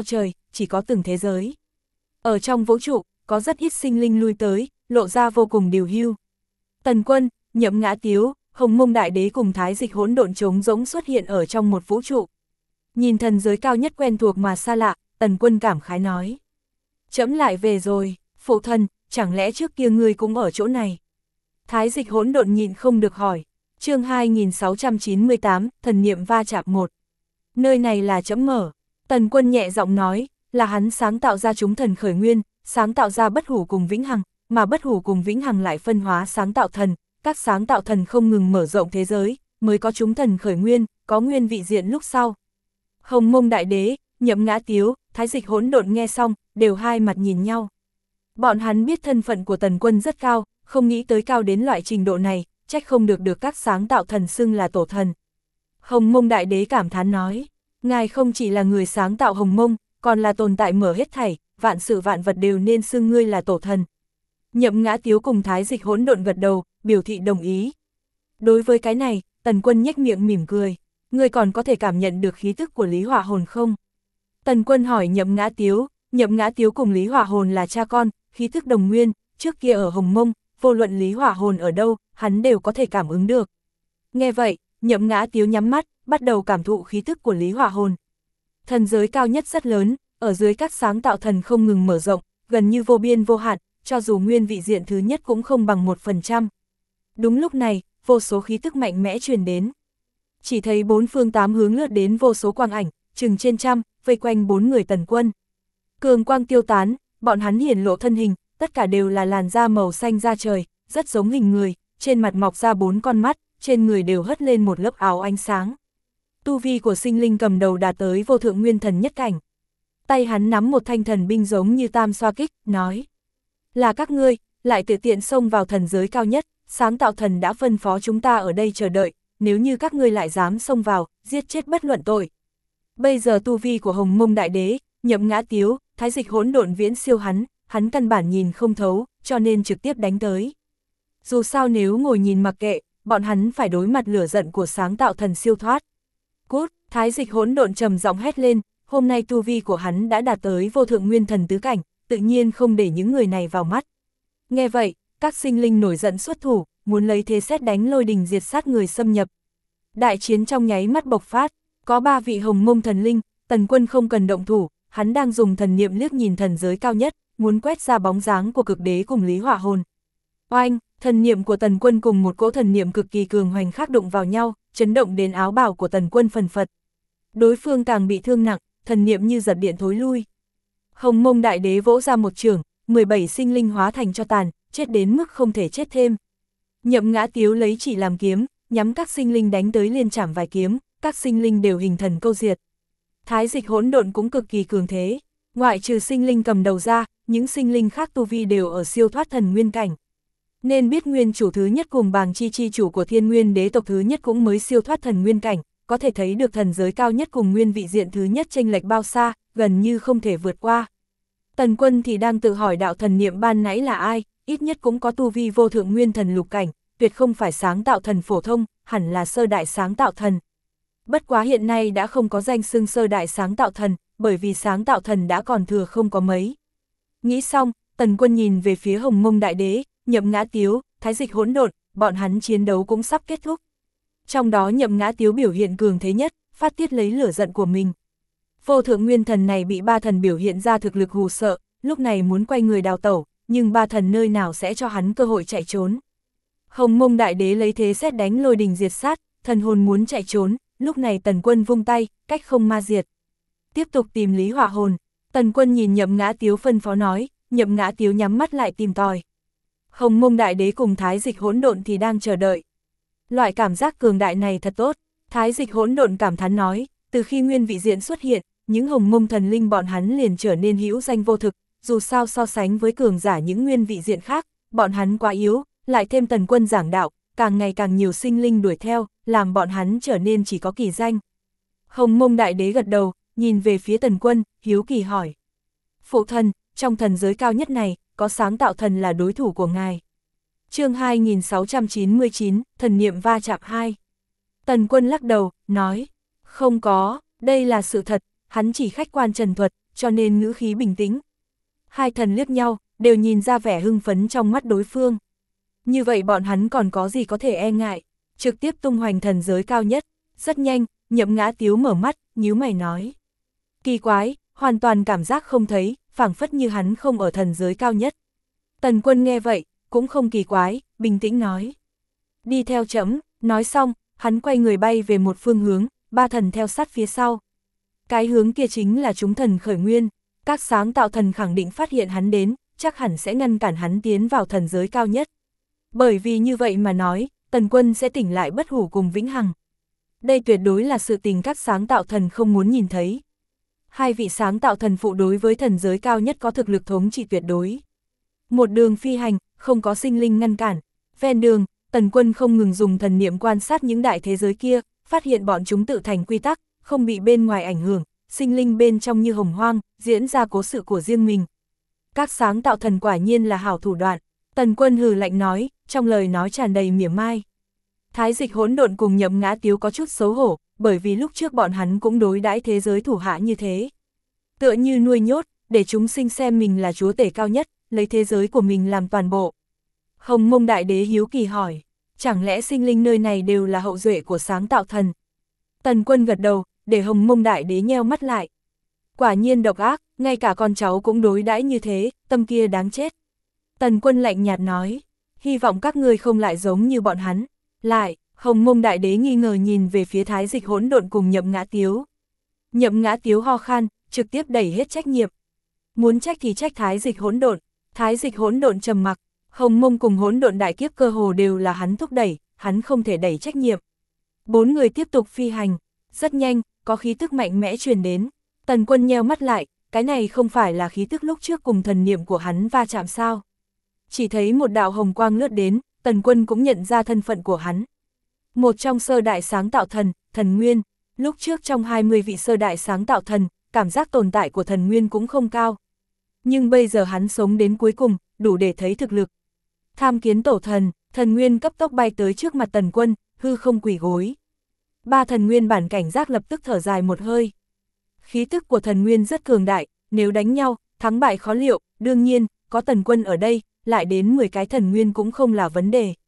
chỉ có từng thế giới. Ở trong vũ trụ, có rất ít sinh linh lui tới, lộ ra vô cùng điều hưu. Tần Quân, Nhậm Ngã Tiếu, Hồng Mông Đại Đế cùng Thái Dịch hỗn độn trống rỗng xuất hiện ở trong một vũ trụ. Nhìn thần giới cao nhất quen thuộc mà xa lạ, Tần Quân cảm khái nói. Trẫm lại về rồi, phụ thần, chẳng lẽ trước kia ngươi cũng ở chỗ này? Thái Dịch hỗn độn nhịn không được hỏi. Chương 2698, thần niệm va chạm 1. Nơi này là trẫm mở. Tần Quân nhẹ giọng nói, là hắn sáng tạo ra chúng thần khởi nguyên, sáng tạo ra bất hủ cùng vĩnh hằng, mà bất hủ cùng vĩnh hằng lại phân hóa sáng tạo thần, các sáng tạo thần không ngừng mở rộng thế giới, mới có chúng thần khởi nguyên, có nguyên vị diện lúc sau. Hồng Mông Đại Đế, Nhậm Ngã Tiếu, Thái Dịch hỗn độn nghe xong, đều hai mặt nhìn nhau. Bọn hắn biết thân phận của Tần Quân rất cao, không nghĩ tới cao đến loại trình độ này, trách không được các sáng tạo thần xưng là tổ thần. Hồng Mông Đại Đế cảm thán nói, ngài không chỉ là người sáng tạo Hồng Mông, còn là tồn tại mở hết thảy, vạn sự vạn vật đều nên xưng ngươi là tổ thần. Nhậm Ngã Tiếu cùng Thái Dịch hỗn độn gật đầu, biểu thị đồng ý. Đối với cái này, Tần Quân nhếch miệng mỉm cười, ngươi còn có thể cảm nhận được khí tức của Lý Hỏa Hồn không? Tần Quân hỏi Nhậm Ngã Tiếu cùng Lý Hỏa Hồn là cha con, khí tức đồng nguyên, trước kia ở Hồng Mông, vô luận Lý Hỏa Hồn ở đâu, hắn đều có thể cảm ứng được. Nghe vậy, Nhậm Ngã Tiếu nhắm mắt, bắt đầu cảm thụ khí tức của Lý Hỏa Hồn. Thần giới cao nhất rất lớn, ở dưới các sáng tạo thần không ngừng mở rộng, gần như vô biên vô hạn, cho dù nguyên vị diện thứ nhất cũng không bằng 1%. Đúng lúc này, vô số khí tức mạnh mẽ truyền đến. Chỉ thấy bốn phương tám hướng lướt đến vô số quang ảnh, chừng trên trăm, vây quanh bốn người Tần Quân. Cường quang tiêu tán, bọn hắn hiển lộ thân hình, tất cả đều là làn da màu xanh da trời, rất giống hình người, trên mặt mọc ra 4 con mắt, trên người đều hất lên một lớp áo ánh sáng. Tu vi của sinh linh cầm đầu đạt tới vô thượng nguyên thần nhất cảnh. Tay hắn nắm một thanh thần binh giống như tam xoa kích, nói. Là các ngươi, lại tự tiện xông vào thần giới cao nhất, sáng tạo thần đã phân phó chúng ta ở đây chờ đợi, nếu như các ngươi lại dám xông vào, giết chết bất luận tội. Bây giờ tu vi của Hồng Mông Đại Đế, Nhậm Ngã Tiếu, Thái Dịch hỗn độn viễn siêu hắn căn bản nhìn không thấu, cho nên trực tiếp đánh tới. Dù sao nếu ngồi nhìn mặc kệ, bọn hắn phải đối mặt lửa giận của sáng tạo thần siêu thoát. Cút, Thái Dịch hỗn độn trầm giọng hét lên, hôm nay tu vi của hắn đã đạt tới vô thượng nguyên thần tứ cảnh, tự nhiên không để những người này vào mắt. Nghe vậy, các sinh linh nổi giận xuất thủ, muốn lấy thế sét đánh lôi đình diệt sát người xâm nhập. Đại chiến trong nháy mắt bộc phát, có 3 vị Hồng Mông thần linh, Tần Quân không cần động thủ, hắn đang dùng thần niệm liếc nhìn thần giới cao nhất, muốn quét ra bóng dáng của cực đế cùng Lý Hỏa Hồn. Oanh, thần niệm của Tần Quân cùng một cỗ thần niệm cực kỳ cường hoành khác đụng vào nhau, chấn động đến áo bào của Tần Quân phần phật. Đối phương càng bị thương nặng, thần niệm như giật điện thối lui. Hồng Mông Đại Đế vỗ ra một chưởng, 17 sinh linh hóa thành tro tàn, chết đến mức không thể chết thêm. Nhậm Ngã Tiếu lấy chỉ làm kiếm, nhắm các sinh linh đánh tới liên chảm vài kiếm, các sinh linh đều hình thần câu diệt. Thái Dịch hỗn độn cũng cực kỳ cường thế, ngoại trừ sinh linh cầm đầu ra, những sinh linh khác tu vi đều ở siêu thoát thần nguyên cảnh. Nên biết nguyên chủ thứ nhất cùng Bàng Chi chủ của Thiên Nguyên đế tộc thứ nhất cũng mới siêu thoát thần nguyên cảnh, có thể thấy được thần giới cao nhất cùng nguyên vị diện thứ nhất chênh lệch bao xa, gần như không thể vượt qua. Tần Quân thì đang tự hỏi đạo thần niệm ban nãy là ai, ít nhất cũng có tu vi vô thượng nguyên thần lục cảnh, tuyệt không phải sáng tạo thần phổ thông, hẳn là sơ đại sáng tạo thần. Bất quá hiện nay đã không có danh xưng sơ đại sáng tạo thần, bởi vì sáng tạo thần đã còn thừa không có mấy. Nghĩ xong, Tần Quân nhìn về phía Hồng Mông Đại Đế, Nhậm Ngã Tiếu, Thái Dịch hỗn độn, bọn hắn chiến đấu cũng sắp kết thúc. Trong đó Nhậm Ngã Tiếu biểu hiện cường thế nhất, phát tiết lấy lửa giận của mình. Vô thượng nguyên thần này bị 3 thần biểu hiện ra thực lực hù sợ, lúc này muốn quay người đào tẩu, nhưng 3 thần nơi nào sẽ cho hắn cơ hội chạy trốn. Hồng Mông Đại Đế lấy thế sét đánh lôi đình diệt sát, thần hồn muốn chạy trốn, lúc này Tần Quân vung tay, cách không ma diệt. Tiếp tục tìm Lý Hỏa Hồn, Tần Quân nhìn Nhậm Ngã Tiếu phân phó nói, Nhậm Ngã Tiếu nhắm mắt lại tìm tòi. Hồng Mông Đại Đế cùng Thái Dịch hỗn độn thì đang chờ đợi. Loại cảm giác cường đại này thật tốt, Thái Dịch hỗn độn cảm thán nói, từ khi nguyên vị diện xuất hiện, những Hồng Mông thần linh bọn hắn liền trở nên hữu danh vô thực, dù sao so sánh với cường giả những nguyên vị diện khác, bọn hắn quá yếu, lại thêm Tần Quân giảng đạo, càng ngày càng nhiều sinh linh đuổi theo, làm bọn hắn trở nên chỉ có kỳ danh. Hồng Mông Đại Đế gật đầu, nhìn về phía Tần Quân, hiếu kỳ hỏi. Phụ thần, trong thần giới cao nhất này, có sáng tạo thần là đối thủ của ngài. Chương 2699, thần niệm va chạm 2. Tần Quân lắc đầu, nói, không có, đây là sự thật, hắn chỉ khách quan trần thuật, cho nên ngữ khí bình tĩnh. Hai thần liếc nhau, đều nhìn ra vẻ hưng phấn trong mắt đối phương. Như vậy bọn hắn còn có gì có thể e ngại, trực tiếp tung hoành thần giới cao nhất. Rất nhanh, Nhậm Ngã Tiếu mở mắt, nhíu mày nói. Kỳ quái, hoàn toàn cảm giác không thấy, phảng phất như hắn không ở thần giới cao nhất. Tần Quân nghe vậy, cũng không kỳ quái, bình tĩnh nói. Đi theo trẫm. Nói xong, hắn quay người bay về một phương hướng, ba thần theo sát phía sau. Cái hướng kia chính là chúng thần khởi nguyên, các sáng tạo thần khẳng định phát hiện hắn đến, chắc hẳn sẽ ngăn cản hắn tiến vào thần giới cao nhất. Bởi vì như vậy mà nói, Tần Quân sẽ tỉnh lại bất hủ cùng vĩnh hằng. Đây tuyệt đối là sự tình các sáng tạo thần không muốn nhìn thấy. Hai vị sáng tạo thần phụ đối với thần giới cao nhất có thực lực thống trị tuyệt đối. Một đường phi hành, không có sinh linh ngăn cản. Ven đường, Tần Quân không ngừng dùng thần niệm quan sát những đại thế giới kia, phát hiện bọn chúng tự thành quy tắc, không bị bên ngoài ảnh hưởng, sinh linh bên trong như hồng hoang, diễn ra cố sự của riêng mình. Các sáng tạo thần quả nhiên là hảo thủ đoạn. Tần Quân hừ lạnh nói, trong lời nói tràn đầy mỉa mai. Thái Dịch Hỗn Độn cùng Nhậm Ngã Tiếu có chút xấu hổ, bởi vì lúc trước bọn hắn cũng đối đãi thế giới thủ hạ như thế. Tựa như nuôi nhốt, để chúng sinh xem mình là chúa tể cao nhất, lấy thế giới của mình làm toàn bộ. Hồng Mông Đại Đế hiếu kỳ hỏi, chẳng lẽ sinh linh nơi này đều là hậu duệ của sáng tạo thần? Tần Quân gật đầu, để Hồng Mông Đại Đế nheo mắt lại. Quả nhiên độc ác, ngay cả con cháu cũng đối đãi như thế, tâm kia đáng chết. Tần Quân lạnh nhạt nói, hy vọng các ngươi không lại giống như bọn hắn. Lại, Hồng Mông Đại Đế nghi ngờ nhìn về phía Thái Dịch Hỗn Độn cùng Nhậm Ngã Tiếu. Nhậm Ngã Tiếu ho khan, trực tiếp đẩy hết trách nhiệm. Muốn trách thì trách Thái Dịch Hỗn Độn. Thái Dịch Hỗn Độn trầm mặc, Hồng Mông cùng Hỗn Độn đại kiếp cơ hồ đều là hắn thúc đẩy, hắn không thể đẩy trách nhiệm. Bốn người tiếp tục phi hành, rất nhanh, có khí tức mạnh mẽ truyền đến. Tần Quân nheo mắt lại, cái này không phải là khí tức lúc trước cùng thần niệm của hắn va chạm sao? Chỉ thấy một đạo hồng quang lướt đến, Tần Quân cũng nhận ra thân phận của hắn. Một trong sơ đại sáng tạo thần, thần nguyên, lúc trước trong 20 vị sơ đại sáng tạo thần, cảm giác tồn tại của thần nguyên cũng không cao. Nhưng bây giờ hắn sống đến cuối cùng, đủ để thấy thực lực. Tham kiến tổ thần, thần nguyên cấp tốc bay tới trước mặt Tần Quân, hư không quỳ gối. Ba thần nguyên bản cảnh giác lập tức thở dài một hơi. Khí tức của thần nguyên rất cường đại, nếu đánh nhau, thắng bại khó liệu, đương nhiên, có Tần Quân ở đây, lại đến 10 cái thần nguyên cũng không là vấn đề.